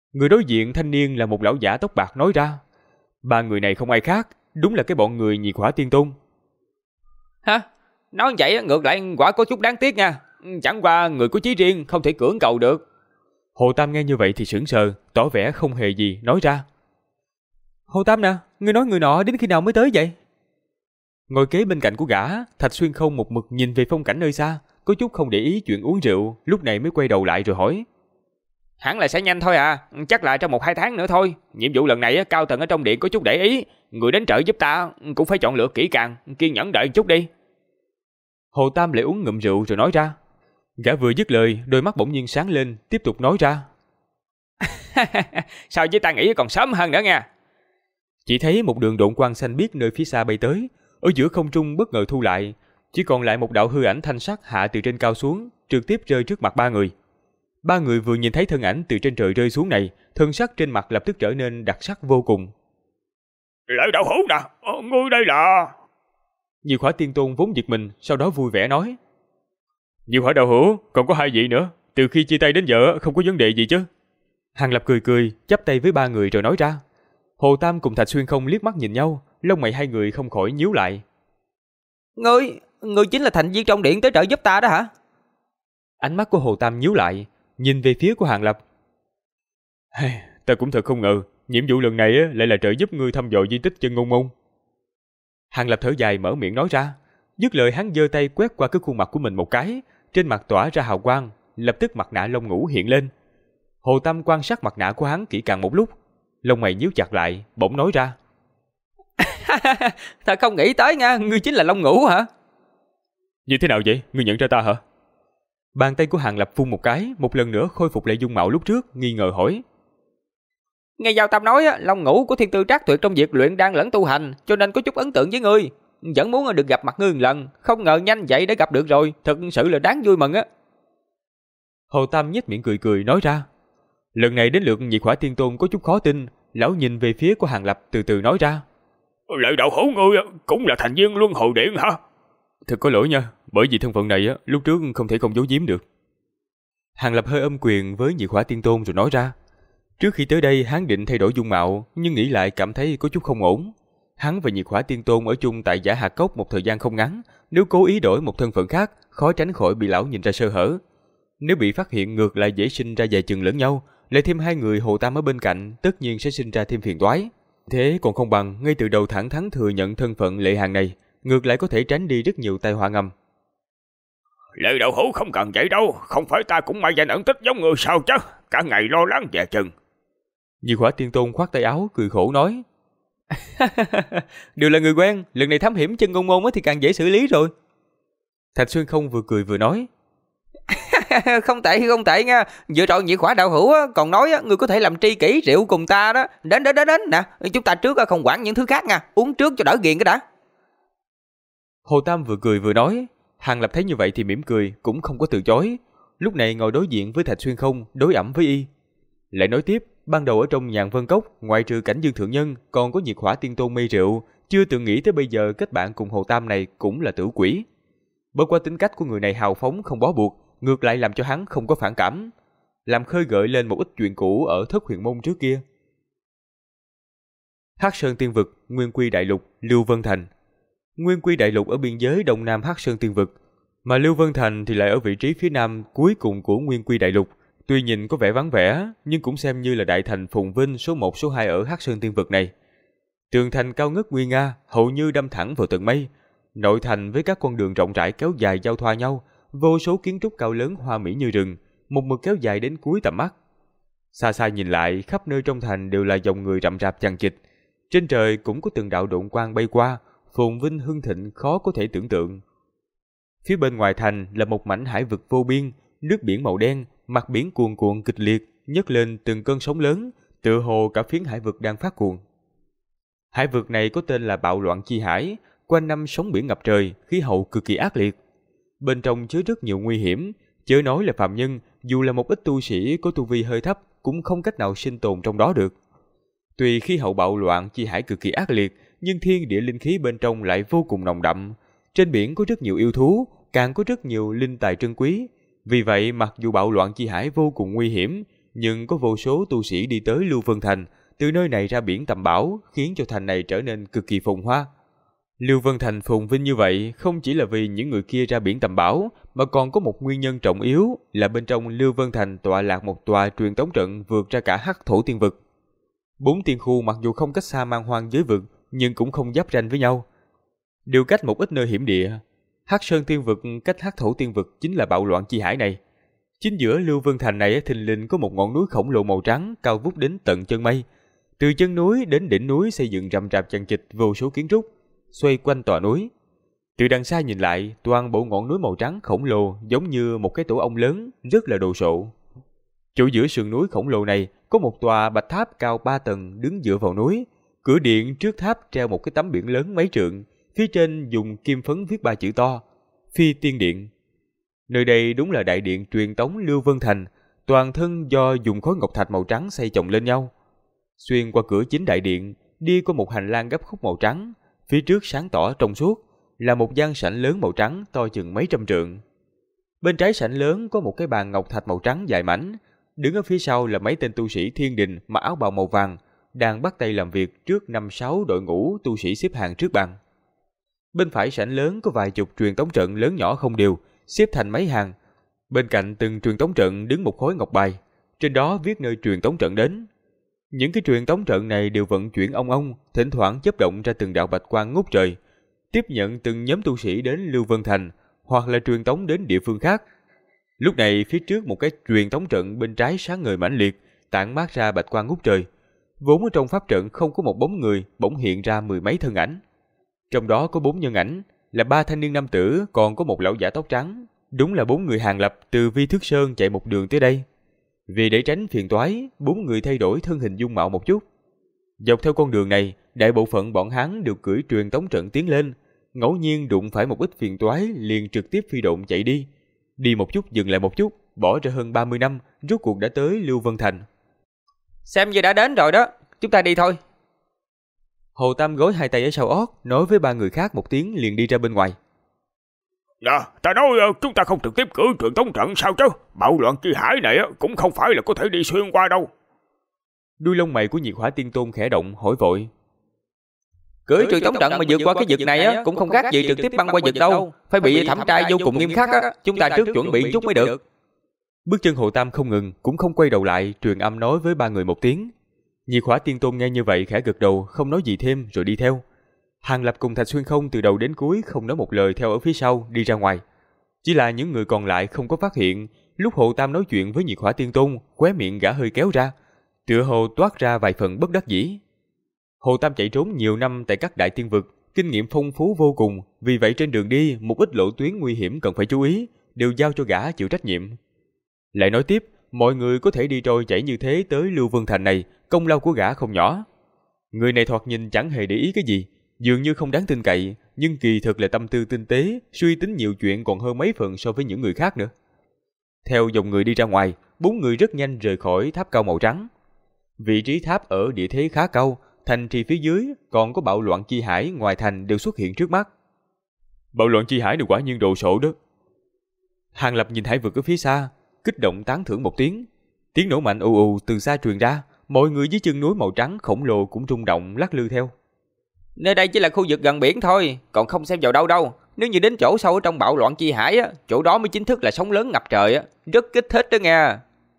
Người đối diện thanh niên là một lão giả tóc bạc nói ra. Ba người này không ai khác, đúng là cái bọn người Nhiệt Hỏa Tiên Tôn. Hả? Nói vậy ngược lại quả có chút đáng tiếc nha. Chẳng qua người có chí riêng không thể cưỡng cầu được. Hồ Tam nghe như vậy thì sững sờ, tỏ vẻ không hề gì, nói ra. Hồ Tam nè, ngươi nói người nọ đến khi nào mới tới vậy? Ngồi kế bên cạnh của gã, Thạch Xuyên Không một mực nhìn về phong cảnh nơi xa, có chút không để ý chuyện uống rượu, lúc này mới quay đầu lại rồi hỏi. Hẳn là sẽ nhanh thôi à, chắc là trong 1-2 tháng nữa thôi. Nhiệm vụ lần này cao tầng ở trong điện có chút để ý, người đến trợ giúp ta cũng phải chọn lựa kỹ càng, kiên nhẫn đợi chút đi. Hồ Tam lại uống ngụm rượu rồi nói ra. Gã vừa dứt lời, đôi mắt bỗng nhiên sáng lên, tiếp tục nói ra. Sao với ta nghĩ còn sớm hơn nữa nha. Chỉ thấy một đường độn quang xanh biếc nơi phía xa bay tới, ở giữa không trung bất ngờ thu lại, chỉ còn lại một đạo hư ảnh thanh sắc hạ từ trên cao xuống, trực tiếp rơi trước mặt ba người. Ba người vừa nhìn thấy thân ảnh từ trên trời rơi xuống này, thân sắc trên mặt lập tức trở nên đặc sắc vô cùng. Lợi đạo hữu nè, ngươi đây là... Nhiệt Hỏa Tiên Tôn vốn giật mình, sau đó vui vẻ nói. Nhiệt Hỏa đạo hữu, còn có hai vị nữa, từ khi chia tay đến giờ không có vấn đề gì chứ? Hàng Lập cười cười, chắp tay với ba người rồi nói ra. Hồ Tam cùng Thạch Xuyên Không liếc mắt nhìn nhau, lông mày hai người không khỏi nhíu lại. Ngươi chính là thành viên trong điện tới trợ giúp ta đó hả? Ánh mắt của Hồ Tam nhíu lại, nhìn về phía của Hàng Lập. Ta cũng thật không ngờ, nhiệm vụ lần này lại là trợ giúp ngươi thăm dò di tích Chân Ngôn Môn. Hàng Lập thở dài mở miệng nói ra, dứt lời hắn giơ tay quét qua cái khuôn mặt của mình một cái, trên mặt tỏa ra hào quang, lập tức mặt nạ lông ngũ hiện lên. Hồ Tam quan sát mặt nạ của hắn kỹ càng một lúc, lông mày nhíu chặt lại, bỗng nói ra. Thật không nghĩ tới nha, ngươi chính là Long Ngũ hả? Như thế nào vậy, ngươi nhận ra ta hả? Bàn tay của Hàng Lập vung một cái, một lần nữa khôi phục lại dung mạo lúc trước, nghi ngờ hỏi. Nghe Giao Tam nói, Long Ngũ của thiên tư trác tuyệt trong việc luyện đan lẫn tu hành, cho nên có chút ấn tượng với ngươi. Vẫn muốn được gặp mặt ngươi một lần, không ngờ nhanh vậy đã gặp được rồi, thật sự là đáng vui mừng á. Hồ Tam nhếch miệng cười cười nói ra. Lần này đến lượt Nhiệt Hỏa Tiên Tôn có chút khó tin, lão nhìn về phía của Hàng Lập từ từ nói ra. Lợi đạo hữu ngươi cũng là thành viên Luân Hồi Điện hả? Thật có lỗi nha, bởi vì thân phận này lúc trước không thể không giấu giếm được. Hàng Lập hơi ôm quyền với Nhiệt Hỏa Tiên Tôn rồi nói ra. Trước khi tới đây hắn định thay đổi dung mạo, nhưng nghĩ lại cảm thấy có chút không ổn. Hắn và Nhiệt Hỏa Tiên Tôn ở chung tại Giả Hạt Cốc một thời gian không ngắn, nếu cố ý đổi một thân phận khác, khó tránh khỏi bị lão nhìn ra sơ hở. Nếu bị phát hiện ngược lại dễ sinh ra vài chừng lẫn nhau, lại thêm hai người Hồ Tam ở bên cạnh, tất nhiên sẽ sinh ra thêm phiền toái. Thế còn không bằng ngay từ đầu thẳng thắn thừa nhận thân phận lệ hàng này, ngược lại có thể tránh đi rất nhiều tai họa ngầm. Lợi đạo hữu không cần vậy đâu, không phải ta cũng mai danh ẩn tích giống người sao chứ, cả ngày lo lắng dè chừng. Nhiệt Hỏa Tiên Tôn khoát tay áo cười khổ nói. Đều là người quen, lần này thám hiểm Chân Ngôn Môn thì càng dễ xử lý rồi. Thạch Xuyên Không vừa cười vừa nói. Không tệ nha, vừa rồi Nhiệt Hỏa đạo hữu còn nói người có thể làm tri kỷ rượu cùng ta đó. Đến nè, chúng ta trước không quản những thứ khác nha, uống trước cho đỡ ghiền cái đã. Hồ Tam vừa cười vừa nói. Hàng Lập thấy như vậy thì mỉm cười, cũng không có từ chối. Lúc này ngồi đối diện với Thạch Xuyên Không, đối ẩm với y. Lại nói tiếp, ban đầu ở trong Nhàn Vân Cốc, ngoại trừ Cảnh Dương thượng nhân, còn có Nhiệt Hỏa Tiên Tôn mê rượu, chưa từng nghĩ tới bây giờ kết bạn cùng Hồ Tam này cũng là tử quỷ. Bất quá tính cách của người này hào phóng không bó buộc, ngược lại làm cho hắn không có phản cảm, làm khơi gợi lên một ít chuyện cũ ở Thất Huyền Môn trước kia. Hắc Sơn Tiên Vực, Nguyên Quy Đại Lục, Lưu Vân Thành. Nguyên Quy Đại Lục ở biên giới đông nam Hắc Sơn Tiên Vực, mà Lưu Vân Thành thì lại ở vị trí phía nam cuối cùng của Nguyên Quy Đại Lục. Tuy nhìn có vẻ vắng vẻ, nhưng cũng xem như là đại thành phồn vinh số 1 số 2 ở Hắc Sơn Tiên Vực này. Tường thành cao ngất nguy nga, hầu như đâm thẳng vào tầng mây. Nội thành với các con đường rộng rãi kéo dài giao thoa nhau, vô số kiến trúc cao lớn hoa mỹ như rừng, một mực kéo dài đến cuối tầm mắt. Xa xa nhìn lại, khắp nơi trong thành đều là dòng người rậm rạp chằng chịt. Trên trời cũng có từng đạo độn quang bay qua, phồn vinh hưng thịnh khó có thể tưởng tượng. Phía bên ngoài thành là một mảnh hải vực vô biên, nước biển màu đen, mặt biển cuồn cuộn kịch liệt, nhấc lên từng cơn sóng lớn, tựa hồ cả phiến hải vực đang phát cuồng. Hải vực này có tên là Bạo Loạn Chi Hải, quanh năm sóng biển ngập trời, khí hậu cực kỳ ác liệt. Bên trong chứa rất nhiều nguy hiểm, chớ nói là phàm nhân, dù là một ít tu sĩ có tu vi hơi thấp cũng không cách nào sinh tồn trong đó được. Tuy khí hậu Bạo Loạn Chi Hải cực kỳ ác liệt, nhưng thiên địa linh khí bên trong lại vô cùng nồng đậm. Trên biển có rất nhiều yêu thú, càng có rất nhiều linh tài trân quý. Vì vậy, mặc dù Bạo Loạn Chi Hải vô cùng nguy hiểm, nhưng có vô số tu sĩ đi tới Lưu Vân Thành, từ nơi này ra biển tầm bảo, khiến cho thành này trở nên cực kỳ phồn hoa. Lưu Vân Thành phồn vinh như vậy không chỉ là vì những người kia ra biển tầm bảo, mà còn có một nguyên nhân trọng yếu là bên trong Lưu Vân Thành tọa lạc một tòa truyền tống trận vượt ra cả Hắc Thổ Tiên Vực. 4 tiên khu mặc dù không cách xa Man Hoang giới vực, nhưng cũng không giáp ranh với nhau, đều cách một ít nơi hiểm địa. Hắc Sơn Tiên Vực cách Hắc Thổ Tiên Vực chính là bạo loạn chi hải này. Chính giữa Lưu Vân Thành này thình lình có một ngọn núi khổng lồ màu trắng cao vút đến tận chân mây. Từ chân núi đến đỉnh núi xây dựng rậm rạp chằng chịt vô số kiến trúc, xoay quanh tòa núi. Từ đằng xa nhìn lại, toàn bộ ngọn núi màu trắng khổng lồ giống như một cái tổ ong lớn, rất là đồ sộ. Chỗ giữa sườn núi khổng lồ này có một tòa bạch tháp cao 3 tầng đứng dựa vào núi. Cửa điện trước tháp treo một cái tấm biển lớn mấy trượng, phía trên dùng kim phấn viết 3 chữ to: Phi Tiên Điện. Nơi đây đúng là đại điện truyền tống Lưu Vân Thành, toàn thân do dùng khối ngọc thạch màu trắng xây chồng lên nhau. Xuyên qua cửa chính đại điện, đi qua một hành lang gấp khúc màu trắng, phía trước sáng tỏ trong suốt là một gian sảnh lớn màu trắng to chừng mấy trăm trượng. Bên trái sảnh lớn có một cái bàn ngọc thạch màu trắng dài mảnh, đứng ở phía sau là mấy tên tu sĩ thiên đình mặc áo bào màu vàng, đang bắt tay làm việc trước 5-6 đội ngũ tu sĩ xếp hàng trước bàn. Bên phải sảnh lớn có vài chục truyền tống trận lớn nhỏ không đều, xếp thành mấy hàng. Bên cạnh từng truyền tống trận đứng một khối ngọc bài, trên đó viết nơi truyền tống trận đến. Những cái truyền tống trận này đều vận chuyển ong ong, thỉnh thoảng chớp động ra từng đạo bạch quang ngút trời, tiếp nhận từng nhóm tu sĩ đến Lưu Vân Thành, hoặc là truyền tống đến địa phương khác. Lúc này phía trước một cái truyền tống trận bên trái sáng ngời mãnh liệt, tản mát ra bạch quang ngút trời. Vốn ở trong pháp trận không có một bóng người, bỗng hiện ra 10 mấy thân ảnh. Trong đó có 4 nhân ảnh, là 3 thanh niên nam tử, còn có một lão giả tóc trắng. Đúng là 4 người Hàng Lập từ Vi Thước Sơn chạy một đường tới đây. Vì để tránh phiền toái, 4 người thay đổi thân hình dung mạo một chút. Dọc theo con đường này, đại bộ phận bọn hắn đều cưỡi truyền tống trận tiến lên, ngẫu nhiên đụng phải một ít phiền toái liền trực tiếp phi độn chạy đi. Đi một chút dừng lại một chút, bỏ ra hơn 30 năm, rốt cuộc đã tới Lưu Vân Thành. Xem như đã đến rồi đó, chúng ta đi thôi. Hồ Tam gối hai tay ở sau ót, nói với 3 người khác một tiếng liền đi ra bên ngoài. Dạ, ta nói chúng ta không trực tiếp cưỡi truyền tống trận sao chứ? Bạo loạn chi hải này cũng không phải là có thể đi xuyên qua đâu. Đuôi lông mày của Nhiệt Hỏa Tiên Tôn khẽ động, hỏi vội. Cưỡi truyền tống trận mà vượt qua cái vực này cũng không khác gì trực tiếp băng qua vực đâu, phải bị thẩm tra vô cùng nghiêm khắc á, chúng ta trước chuẩn bị chút mới được. Bước chân Hồ Tam không ngừng, cũng không quay đầu lại, truyền âm nói với 3 người một tiếng. Nhiệt Hỏa Tiên Tôn nghe như vậy khẽ gật đầu, không nói gì thêm rồi đi theo. Hàng Lập cùng Thạch Xuyên Không từ đầu đến cuối không nói một lời theo ở phía sau đi ra ngoài. Chỉ là những người còn lại không có phát hiện, lúc Hồ Tam nói chuyện với Nhiệt Hỏa Tiên Tôn, khóe miệng gã hơi kéo ra, tựa hồ toát ra vài phần bất đắc dĩ. Hồ Tam chạy trốn nhiều năm tại các đại tiên vực, kinh nghiệm phong phú vô cùng, vì vậy trên đường đi một ít lộ tuyến nguy hiểm cần phải chú ý, đều giao cho gã chịu trách nhiệm. Lại nói tiếp, mọi người có thể đi trôi chảy như thế tới Lưu Vân Thành này, công lao của gã không nhỏ. Người này thoạt nhìn chẳng hề để ý cái gì, dường như không đáng tin cậy, nhưng kỳ thực là tâm tư tinh tế, suy tính nhiều chuyện còn hơn mấy phần so với những người khác nữa. Theo dòng người đi ra ngoài, 4 người rất nhanh rời khỏi tháp cao màu trắng. Vị trí tháp ở địa thế khá cao, thành trì phía dưới còn có bạo loạn chi hải ngoài thành đều xuất hiện trước mắt. Bạo loạn chi hải này quả nhiên đồ sộ đó. Hàng Lập nhìn hải vực ở phía xa, kích động tán thưởng một tiếng. Tiếng nổ mạnh ù ù từ xa truyền ra, mọi người dưới chân núi màu trắng khổng lồ cũng rung động lắc lư theo. Nơi đây chỉ là khu vực gần biển thôi, còn không xem vào đâu. Nếu như đến chỗ sâu ở trong bạo loạn chi hải á, chỗ đó mới chính thức là sóng lớn ngập trời á, rất kích thích đó nghe.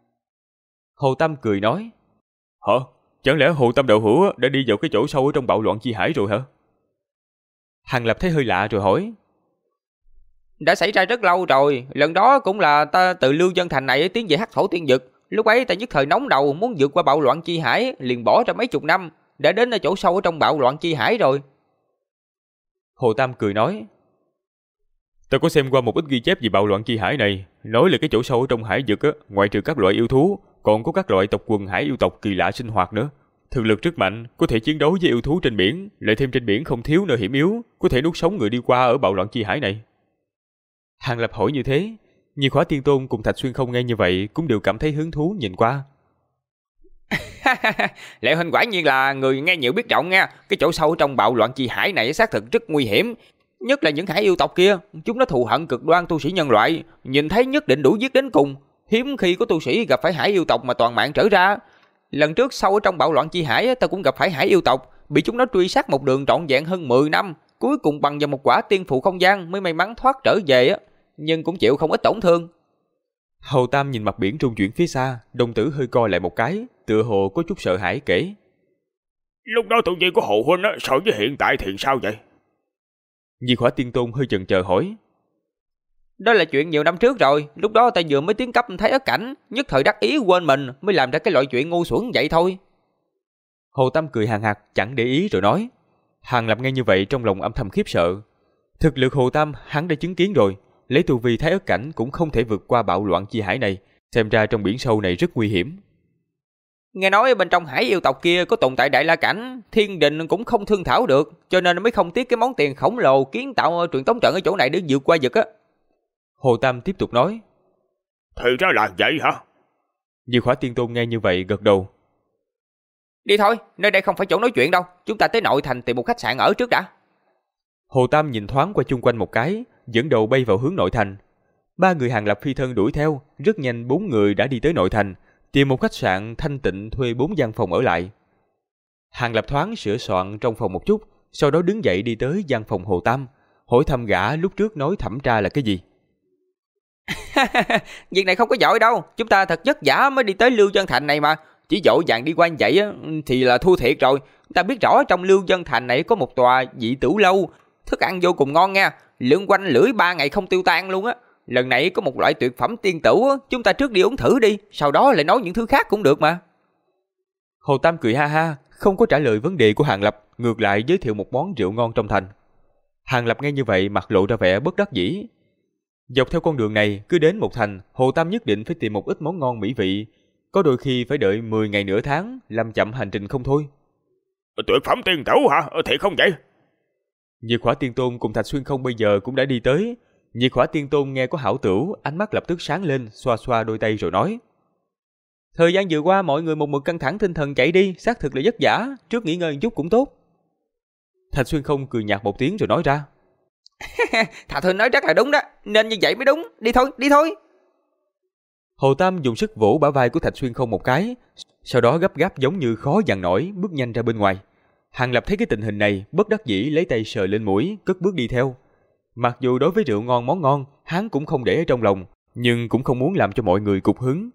Hồ Tam cười nói. Hả? Chẳng lẽ Hồ Tam đạo hữu đã đi vào cái chỗ sâu ở trong bạo loạn chi hải rồi hả? Hàng Lập thấy hơi lạ rồi hỏi. Đã xảy ra rất lâu rồi, lần đó cũng là ta từ Lưu Vân Thành này tiến về Hắc Thổ Tiên Vực. Lúc ấy ta nhất thời nóng đầu muốn vượt qua bạo loạn chi hải, liền bỏ ra mấy chục năm, đã đến ở chỗ sâu ở trong bạo loạn chi hải rồi. Hồ Tam cười nói. Ta có xem qua một ít ghi chép về bạo loạn chi hải này, nói là cái chỗ sâu ở trong hải vực ngoại trừ các loại yêu thú, còn có các loại tộc quần hải yêu tộc kỳ lạ sinh hoạt nữa. Thực lực rất mạnh, có thể chiến đấu với yêu thú trên biển, lại thêm trên biển không thiếu nơi hiểm yếu, có thể nuốt sống người đi qua ở bạo loạn chi hải này. Hàng Lập hỏi như thế, Nhiệt Hỏa Tiên Tôn cùng Thạch Xuyên Không nghe như vậy cũng đều cảm thấy hứng thú nhìn qua. Lệ Huynh quả nhiên là người nghe nhiều biết rộng nha. Cái chỗ sâu trong bạo loạn chi hải này xác thực rất nguy hiểm, nhất là những hải yêu tộc kia, chúng nó thù hận cực đoan tu sĩ nhân loại, nhìn thấy nhất định đuổi giết đến cùng. Hiếm khi có tu sĩ gặp phải hải yêu tộc mà toàn mạng trở ra. Lần trước sau ở trong bạo loạn chi hải ta cũng gặp phải hải yêu tộc, bị chúng nó truy sát một đường trọn vẹn hơn 10 năm, cuối cùng bằng vào một quả tiên phụ không gian mới may mắn thoát trở về, nhưng cũng chịu không ít tổn thương. Hầu Tam nhìn mặt biển trung chuyển phía xa, đồng tử hơi co lại một cái, tựa hồ có chút sợ hãi kể. Lúc đó tu vi của Hồ huynh so với hiện tại thì sao vậy? Di Khỏa Tiên Tôn hơi chần chờ hỏi. Đó là chuyện nhiều năm trước rồi, lúc đó ta vừa mới tiến cấp thấy ất cảnh, nhất thời đắc ý quên mình mới làm ra cái loại chuyện ngu xuẩn vậy thôi. Hồ Tam cười hàn hạc chẳng để ý rồi nói. Hàng Lập nghe như vậy trong lòng âm thầm khiếp sợ. Thực lực Hồ Tam hắn đã chứng kiến rồi, lấy tu vi thái ất cảnh cũng không thể vượt qua bạo loạn chi hải này, xem ra trong biển sâu này rất nguy hiểm. Nghe nói bên trong hải yêu tộc kia có tồn tại đại la cảnh, thiên đình cũng không thương thảo được, cho nên mới không tiếc cái món tiền khổng lồ kiến tạo truyền tống trận ở chỗ này để vượt qua vực á. Hồ Tam tiếp tục nói. Thì ra là vậy hả? Di Khỏa Tiên Tôn nghe như vậy gật đầu. Đi thôi, nơi đây không phải chỗ nói chuyện đâu, chúng ta tới nội thành tìm một khách sạn ở trước đã. Hồ Tam nhìn thoáng qua chung quanh một cái, dẫn đầu bay vào hướng nội thành. 3 người Hàng Lập phi thân đuổi theo, rất nhanh 4 người đã đi tới nội thành, tìm một khách sạn thanh tịnh thuê 4 gian phòng ở lại. Hàng Lập thoáng sửa soạn trong phòng một chút, sau đó đứng dậy đi tới gian phòng Hồ Tam, hỏi thăm gã lúc trước nói thẩm tra là cái gì. Việc này không có giỏi đâu, chúng ta thật vất vả mới đi tới Lưu Vân Thành này mà, chỉ vội vàng đi qua vậy thì là thua thiệt rồi. Ta biết rõ trong Lưu Vân Thành này có một tòa dị tửu lâu, thức ăn vô cùng ngon nha, lượn quanh lưỡi 3 ngày không tiêu tan luôn á. Lần này có một loại tuyệt phẩm tiên tửu, chúng ta trước đi uống thử đi, sau đó lại nói những thứ khác cũng được mà. Hồ Tam cười ha ha, không có trả lời vấn đề của Hàng Lập, ngược lại giới thiệu một món rượu ngon trong thành. Hàng Lập nghe như vậy mặt lộ ra vẻ bất đắc dĩ. Dọc theo con đường này, cứ đến một thành, Hồ Tam nhất định phải tìm một ít món ngon mỹ vị, có đôi khi phải đợi 10 ngày nửa tháng, làm chậm hành trình không thôi. Tuyệt phẩm tiên tửu hả? Thiệt không vậy? Diệt Khỏa Tiên Tôn cùng Thạch Xuyên Không bây giờ cũng đã đi tới. Diệt Khỏa Tiên Tôn nghe có hảo tửu, ánh mắt lập tức sáng lên, xoa xoa đôi tay rồi nói. Thời gian vừa qua mọi người một mực căng thẳng tinh thần chạy đi, xác thực là vất vả, trước nghỉ ngơi một chút cũng tốt. Thạch Xuyên Không cười nhạt một tiếng rồi nói ra. Thà Thư nói rất là đúng đó, nên như vậy mới đúng, đi thôi, đi thôi. Hồ Tam dùng sức vỗ bả vai của Thạch Xuyên Không một cái, sau đó gấp gáp giống như khó dằn nổi, bước nhanh ra bên ngoài. Hàng Lập thấy cái tình hình này, bất đắc dĩ lấy tay sờ lên mũi, cất bước đi theo. Mặc dù đối với rượu ngon món ngon, hắn cũng không để ở trong lòng, nhưng cũng không muốn làm cho mọi người cục hứng.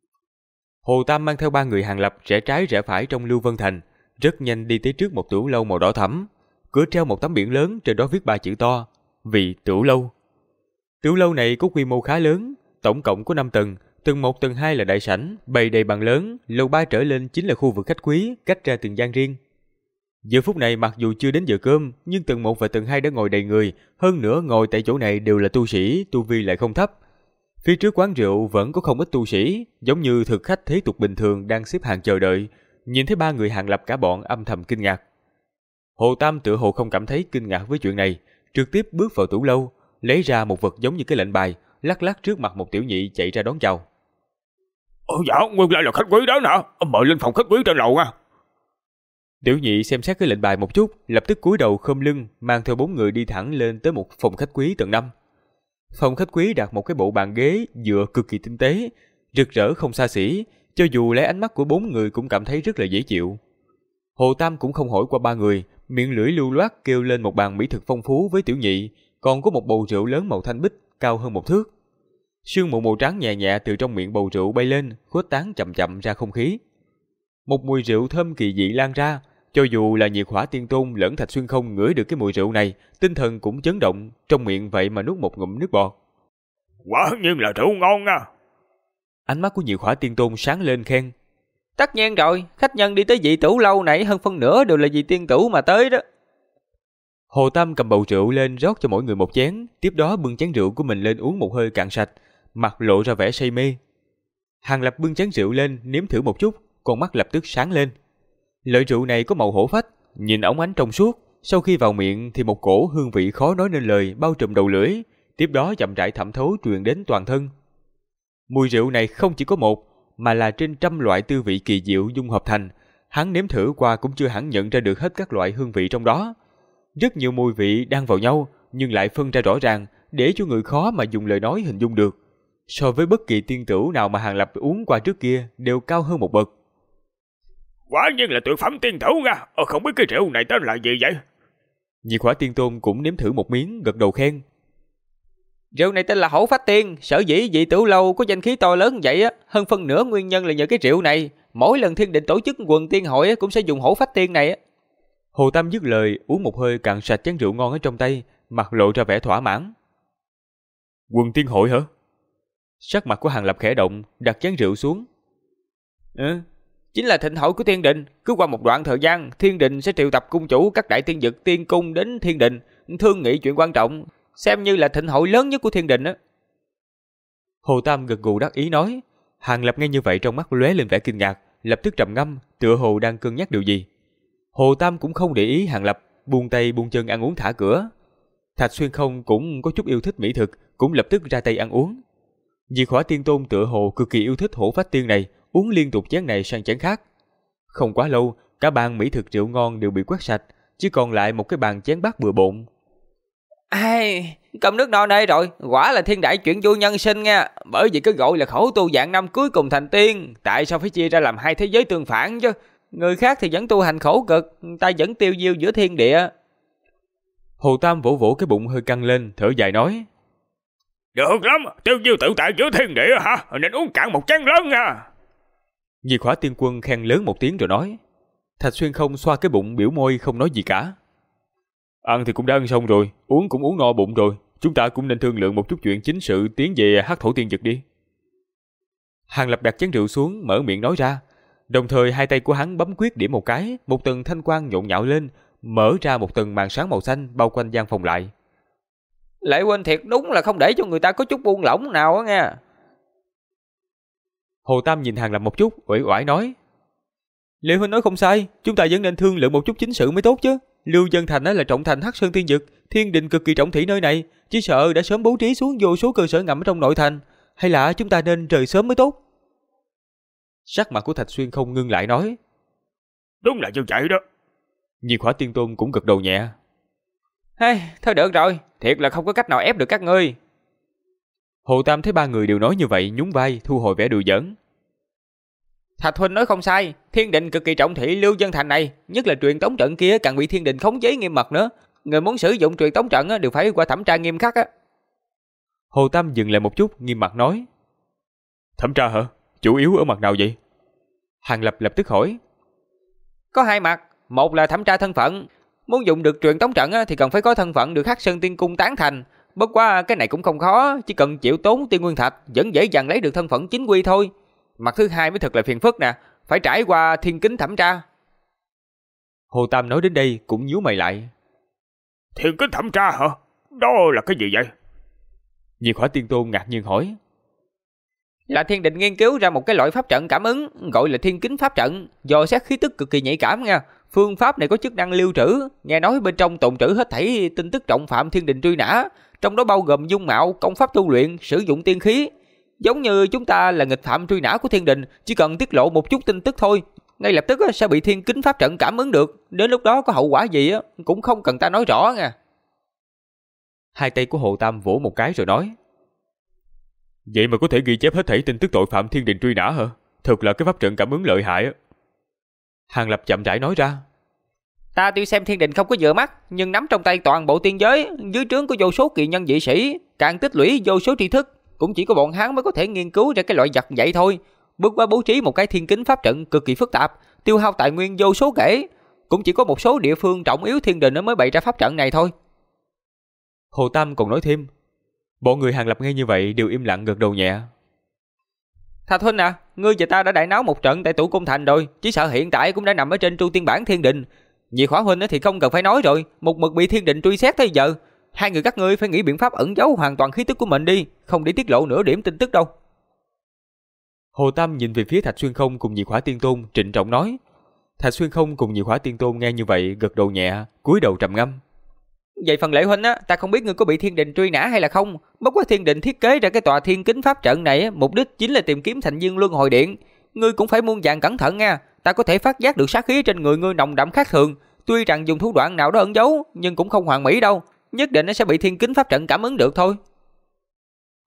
Hồ Tam mang theo 3 người Hàng Lập rẽ trái rẽ phải trong Lưu Vân Thành, rất nhanh đi tới trước một tửu lâu màu đỏ thẫm, cửa treo một tấm biển lớn, trên đó viết 3 chữ to: Vị Tửu Lâu. Tửu lâu này có quy mô khá lớn, tổng cộng có 5 tầng, tầng 1 tầng 2 là đại sảnh, bày đầy bàn lớn, lầu 3 trở lên chính là khu vực khách quý, cách ra từng gian riêng. Giờ phút này mặc dù chưa đến giờ cơm, nhưng tầng 1 và tầng 2 đã ngồi đầy người, hơn nữa ngồi tại chỗ này đều là tu sĩ, tu vi lại không thấp. Phía trước quán rượu vẫn có không ít tu sĩ, giống như thực khách thế tục bình thường đang xếp hàng chờ đợi, nhìn thấy 3 người Hàng Lập cả bọn âm thầm kinh ngạc. Hồ Tam tựa hồ không cảm thấy kinh ngạc với chuyện này, trực tiếp bước vào tửu lâu, lấy ra một vật giống như cái lệnh bài, lắc lắc trước mặt một tiểu nhị chạy ra đón chào. Dạ, nguyên lại là khách quý đó nè, mời lên phòng khách quý trên lầu nha. Tiểu nhị xem xét cái lệnh bài một chút, lập tức cúi đầu khom lưng, mang theo 4 người đi thẳng lên tới một phòng khách quý tầng 5. Phòng khách quý đặt một cái bộ bàn ghế dựa cực kỳ tinh tế, rực rỡ không xa xỉ, cho dù lấy ánh mắt của 4 người cũng cảm thấy rất là dễ chịu. Hồ Tam cũng không hỏi qua 3 người, miệng lưỡi lưu loát kêu lên một bàn mỹ thực phong phú với tiểu nhị, còn có một bầu rượu lớn màu thanh bích, cao hơn 1 thước. Sương mù màu trắng nhẹ nhẹ từ trong miệng bầu rượu bay lên, khuếch tán chậm chậm ra không khí. Một mùi rượu thơm kỳ dị lan ra, cho dù là Nhiệt Hỏa Tiên Tôn lẫn Thạch Xuyên Không ngửi được cái mùi rượu này, tinh thần cũng chấn động, trong miệng vậy mà nuốt một ngụm nước bọt. Quả nhiên là rượu ngon nha. Ánh mắt của Nhiệt Hỏa Tiên Tôn sáng lên khen. Tất nhiên rồi, khách nhân đi tới dị tửu lâu này hơn phân nửa đều là vì tiên tửu mà tới đó. Hồ Tam cầm bầu rượu lên rót cho mỗi người một chén, tiếp đó bưng chén rượu của mình lên uống một hơi cạn sạch, mặt lộ ra vẻ say mê. Hàng Lập bưng chén rượu lên nếm thử một chút, con mắt lập tức sáng lên. Loại rượu này có màu hổ phách, nhìn óng ánh trong suốt, sau khi vào miệng thì một cổ hương vị khó nói nên lời bao trùm đầu lưỡi, tiếp đó chậm rãi thẩm thấu truyền đến toàn thân. Mùi rượu này không chỉ có một, mà là trên trăm loại tư vị kỳ diệu dung hợp thành, hắn nếm thử qua cũng chưa hẳn nhận ra được hết các loại hương vị trong đó. Rất nhiều mùi vị đang vào nhau, nhưng lại phân ra rõ ràng, để cho người khó mà dùng lời nói hình dung được. so với bất kỳ tiên tửu nào mà Hàng Lập uống qua trước kia đều cao hơn một bậc. Quả nhiên là tuyệt phẩm tiên tửu nha, không biết cái rượu này tên là gì vậy? Diệt Hỏa Tiên Tôn cũng nếm thử một miếng, gật đầu khen. Rượu này tên là Hổ Phách Tiên, sở dĩ vị Tử Lâu có danh khí to lớn vậy á, hơn phân nửa nguyên nhân là nhờ cái rượu này. Mỗi lần Thiên Đình tổ chức quần tiên hội cũng sẽ dùng Hổ Phách Tiên này á. Hồ Tam dứt lời, uống một hơi cạn sạch chén rượu ngon ở trong tay, mặt lộ ra vẻ thỏa mãn. Quần tiên hội hả? Sắc mặt của Hàng Lập khẽ động, đặt chén rượu xuống. Chính là thịnh hội của Thiên Đình. Cứ qua một đoạn thời gian, Thiên Đình sẽ triệu tập cung chủ các đại tiên dực tiên cung đến Thiên Đình thương nghị chuyện quan trọng, xem như là thịnh hội lớn nhất của Thiên Đình á. Hồ Tam gật gù đắc ý nói. Hàng Lập nghe như vậy trong mắt lóe lên vẻ kinh ngạc, lập tức trầm ngâm, tựa hồ đang cân nhắc điều gì. Hồ Tam cũng không để ý Hàng Lập, buông tay buông chân ăn uống thả cửa. Thạch Xuyên Không cũng có chút yêu thích mỹ thực, cũng lập tức ra tay ăn uống. Diệt Hỏa Tiên Tôn tựa hồ cực kỳ yêu thích Hổ Phách Tiên này, uống liên tục chén này sang chén khác. Không quá lâu, cả bàn mỹ thực rượu ngon đều bị quét sạch, chỉ còn lại một cái bàn chén bát bừa bộn. Ai, cơm nước no nê rồi, quả là thiên đại chuyện vui nhân sinh nha. Bởi vì cái gọi là khổ tu vạn năm cuối cùng thành tiên, tại sao phải chia ra làm hai thế giới tương phản chứ? Người khác thì vẫn tu hành khổ cực, ta vẫn tiêu diêu giữa thiên địa. Hồ Tam vỗ vỗ cái bụng hơi căng lên, thở dài nói. Được lắm, tiêu diêu tự tại giữa thiên địa hả? Nên uống cạn một chén lớn nha. Diệt Hỏa Tiên Quân khen lớn một tiếng rồi nói. Thạch Xuyên Không xoa cái bụng biểu môi không nói gì cả. Ăn thì cũng đã ăn xong rồi, uống cũng uống no bụng rồi, chúng ta cũng nên thương lượng một chút chuyện chính sự tiến về Hắc Thổ Tiên Dực đi. Hàng Lập đặt chén rượu xuống, mở miệng nói ra. Đồng thời hai tay của hắn bấm quyết điểm một cái, một tầng thanh quang nhộn nhạo lên, mở ra một tầng màn sáng màu xanh bao quanh gian phòng lại. Lệ huynh thiệt đúng là không để cho người ta có chút buông lỏng nào á nghe. Hồ Tam nhìn Hàng Lập một chút, uể oải nói. Lệ huynh nói không sai, chúng ta vẫn nên thương lượng một chút chính sự mới tốt chứ. Lưu Dân Thành là trọng thành Hắc Sơn Tiên Dực, Thiên Đình cực kỳ trọng thị nơi này, chỉ sợ đã sớm bố trí xuống vô số cơ sở ngầm ở trong nội thành, hay là chúng ta nên rời sớm mới tốt. Sắc mặt của Thạch Xuyên Không ngưng lại nói. Đúng là như vậy đó. Diệt Hỏa Tiên Tôn cũng gật đầu nhẹ. Hey, thôi được rồi, thiệt là không có cách nào ép được các ngươi. Hồ Tam thấy ba người đều nói như vậy, nhún vai thu hồi vẻ đùa giỡn. Thạch huynh nói không sai, Thiên Đình cực kỳ trọng thị Lưu Dân Thành này, nhất là truyền tống trận kia càng bị Thiên Đình khống chế nghiêm mật nữa. Người muốn sử dụng truyền tống trận đều phải qua thẩm tra nghiêm khắc á. Hồ Tam dừng lại một chút, nghiêm mặt nói. Thẩm tra hả? Chủ yếu ở mặt nào vậy? Hàng Lập lập tức hỏi. Có hai mặt, một là thẩm tra thân phận. Muốn dùng được truyền tống trận thì cần phải có thân phận được Hắc Sơn Tiên Cung tán thành. Bất quá cái này cũng không khó, chỉ cần chịu tốn tiên nguyên thạch, vẫn dễ dàng lấy được thân phận chính quy thôi. Mặt thứ hai mới thật là phiền phức nè, phải trải qua thiên kính thẩm tra. Hồ Tam nói đến đây cũng nhíu mày lại. Thiên kính thẩm tra hả? Đó là cái gì vậy? Diệt Hỏa Tiên Tôn ngạc nhiên hỏi. Là Thiên Đình nghiên cứu ra một cái loại pháp trận cảm ứng, gọi là thiên kính pháp trận, dò xét khí tức cực kỳ nhạy cảm nha. Phương pháp này có chức năng lưu trữ, nghe nói bên trong tồn trữ hết thảy tin tức trọng phạm Thiên Đình truy nã, trong đó bao gồm dung mạo, công pháp tu luyện, sử dụng tiên khí. Giống như chúng ta là nghịch phạm truy nã của Thiên Đình, chỉ cần tiết lộ một chút tin tức thôi, ngay lập tức sẽ bị thiên kính pháp trận cảm ứng được. Đến lúc đó có hậu quả gì cũng không cần ta nói rõ nha. Hai tay của Hồ Tam vỗ một cái rồi nói. Vậy mà có thể ghi chép hết thảy tin tức tội phạm Thiên Đình truy nã hả? Thật là cái pháp trận cảm ứng lợi hại á. Hàng Lập chậm rãi nói ra. Ta tuy xem Thiên Đình không có vừa mắt, nhưng nắm trong tay toàn bộ tiên giới, dưới trướng có vô số kỳ nhân dị sĩ, càng tích lũy vô số tri thức, cũng chỉ có bọn hắn mới có thể nghiên cứu ra cái loại vật vậy thôi. Bước qua bố trí một cái thiên kính pháp trận cực kỳ phức tạp, tiêu hao tài nguyên vô số kể, cũng chỉ có một số địa phương trọng yếu Thiên Đình mới bày ra pháp trận này thôi. Hồ Tam còn nói thêm. Bọn người Hàng Lập nghe như vậy đều im lặng gật đầu nhẹ. Thạch huynh à, ngươi và ta đã đại náo một trận tại Tụ Cung Thành rồi, chỉ sợ hiện tại cũng đã nằm ở trên Tru Tiên Bản Thiên Đình. Diệt Hỏa huynh thì không cần phải nói rồi, một mực bị Thiên Đình truy xét tới giờ. Hai người các ngươi phải nghĩ biện pháp ẩn giấu hoàn toàn khí tức của mình đi, không để tiết lộ nửa điểm tin tức đâu. Hồ Tam nhìn về phía Thạch Xuyên Không cùng Diệt Hỏa Tiên Tôn, trịnh trọng nói. Thạch Xuyên Không cùng Diệt Hỏa Tiên Tôn nghe như vậy gật đầu nhẹ, cúi đầu trầm ngâm. Vậy phần Lệ huynh ta không biết ngươi có bị Thiên Đình truy nã hay là không. Bất quá Thiên Đình thiết kế ra cái tòa thiên kính pháp trận này mục đích chính là tìm kiếm thành viên luân hồi điện. Ngươi cũng phải muôn vàn cẩn thận nha. Ta có thể phát giác được sát khí trên người ngươi nồng đậm khác thường. Tuy rằng dùng thủ đoạn nào đó ẩn giấu, nhưng cũng không hoàn mỹ đâu. Nhất định nó sẽ bị thiên kính pháp trận cảm ứng được thôi.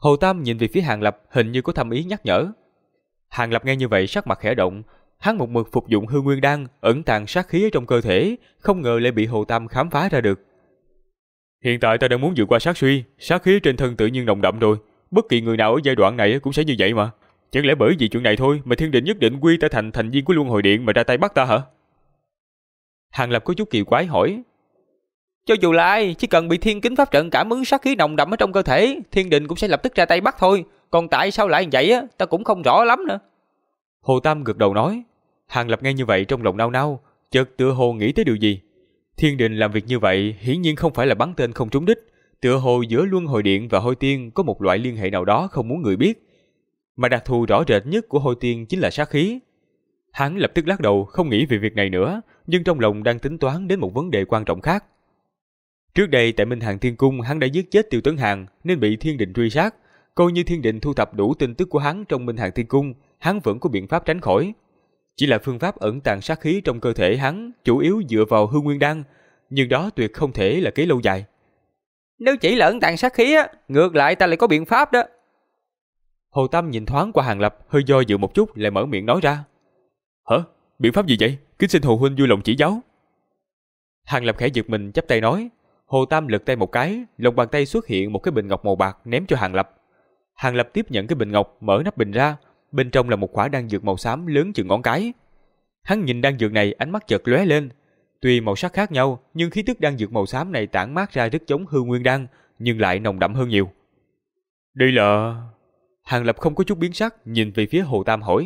Hồ Tam nhìn về phía Hàng Lập, hình như có thầm ý nhắc nhở. Hàng Lập nghe như vậy sắc mặt khẽ động, hắn một mực phục dụng hư nguyên đan, ẩn tàng sát khí ở trong cơ thể, không ngờ lại bị Hồ Tam khám phá ra được. Hiện tại ta đang muốn vượt qua sát suy, sát khí trên thân tự nhiên nồng đậm rồi, bất kỳ người nào ở giai đoạn này cũng sẽ như vậy mà. Chẳng lẽ bởi vì chuyện này thôi mà Thiên Định nhất định quy ta thành thành viên của Luân Hồi Điện mà ra tay bắt ta hả? Hàng Lập có chút kỳ quái hỏi. Cho dù là ai, chỉ cần bị thiên kính pháp trận cảm ứng sát khí nồng đậm ở trong cơ thể, Thiên Định cũng sẽ lập tức ra tay bắt thôi. Còn tại sao lại vậy á, ta cũng không rõ lắm nữa. Hồ Tam gật đầu nói. Hàng Lập nghe như vậy trong lòng nao nao, chợt tựa hồ nghĩ tới điều gì. Thiên Định làm việc như vậy hiển nhiên không phải là bắn tên không trúng đích, tựa hồ giữa Luân Hồi Điện và Hôi Tiên có một loại liên hệ nào đó không muốn người biết. Mà đặc thù rõ rệt nhất của Hôi Tiên chính là sát khí. Hắn lập tức lắc đầu không nghĩ về việc này nữa, nhưng trong lòng đang tính toán đến một vấn đề quan trọng khác. Trước đây tại Minh Hàng Thiên Cung hắn đã giết chết Tiêu Tấn Hàng nên bị Thiên Định truy sát. Coi như Thiên Định thu thập đủ tin tức của hắn trong Minh Hàng Thiên Cung, hắn vẫn có biện pháp tránh khỏi. Chỉ là phương pháp ẩn tàng sát khí trong cơ thể hắn chủ yếu dựa vào hư nguyên đan, nhưng đó tuyệt không thể là kế lâu dài. Nếu chỉ là ẩn tàng sát khí á, ngược lại ta lại có biện pháp đó. Hồ Tam nhìn thoáng qua Hàng Lập, hơi do dự một chút lại mở miệng nói ra. Hả? Biện pháp gì vậy? Kính xin Hồ huynh vui lòng chỉ giáo. Hàng Lập khẽ giật mình chắp tay nói. Hồ Tam lật tay một cái, lòng bàn tay xuất hiện một cái bình ngọc màu bạc ném cho Hàng Lập. Hàng Lập tiếp nhận cái bình ngọc, mở nắp bình ra, bên trong là một quả đan dược màu xám lớn chừng ngón cái. Hắn nhìn đan dược này, ánh mắt chợt lóe lên. Tuy màu sắc khác nhau, nhưng khí tức đan dược màu xám này tản mát ra rất giống hư nguyên đan, nhưng lại nồng đậm hơn nhiều. Đây là... Hàng Lập không có chút biến sắc, nhìn về phía Hồ Tam hỏi.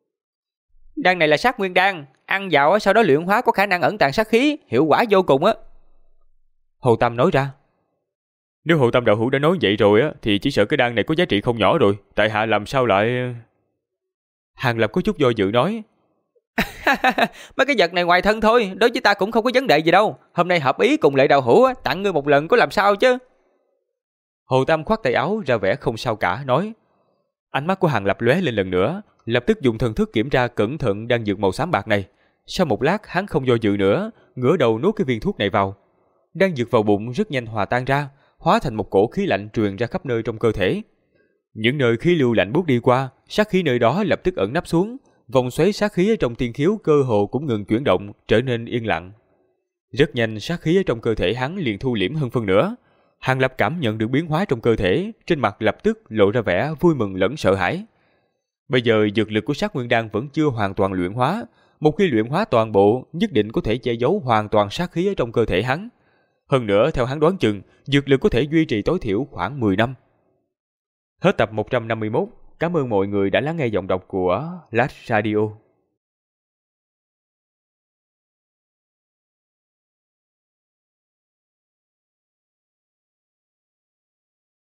Đan này là sát nguyên đan, ăn vào sau đó luyện hóa có khả năng ẩn tàng sát khí, hiệu quả vô cùng á. Hồ Tam nói ra. Nếu Hồ Tam đạo hữu đã nói vậy rồi á, thì chỉ sợ cái đan này có giá trị không nhỏ rồi. Tại hạ làm sao lại... Hàng Lập có chút do dự nói. Mấy cái vật này ngoài thân thôi, đối với ta cũng không có vấn đề gì đâu. Hôm nay hợp ý cùng Lệ đạo hữu tặng ngươi một lần có làm sao chứ. Hồ Tam khoát tay áo ra vẻ không sao cả, nói. Ánh mắt của Hàng Lập lóe lên lần nữa, lập tức dùng thần thức kiểm tra cẩn thận đan dược màu xám bạc này. Sau một lát hắn không do dự nữa, ngửa đầu nuốt cái viên thuốc này vào. Đan dược vào bụng rất nhanh hòa tan ra, hóa thành một cổ khí lạnh truyền ra khắp nơi trong cơ thể. Những nơi khí lưu lạnh buốt đi qua, sát khí nơi đó lập tức ẩn nấp xuống, vòng xoáy sát khí ở trong tiên khiếu cơ hồ cũng ngừng chuyển động, trở nên yên lặng. Rất nhanh sát khí ở trong cơ thể hắn liền thu liễm hơn phân nửa. Hàng Lập cảm nhận được biến hóa trong cơ thể, trên mặt lập tức lộ ra vẻ vui mừng lẫn sợ hãi. Bây giờ dược lực của sát nguyên đan vẫn chưa hoàn toàn luyện hóa, một khi luyện hóa toàn bộ, nhất định có thể che giấu hoàn toàn sát khí ở trong cơ thể hắn. Hơn nữa, theo hắn đoán chừng, dược lực có thể duy trì tối thiểu khoảng 10 năm. Hết tập 151. Cảm ơn mọi người đã lắng nghe giọng đọc của Last Radio.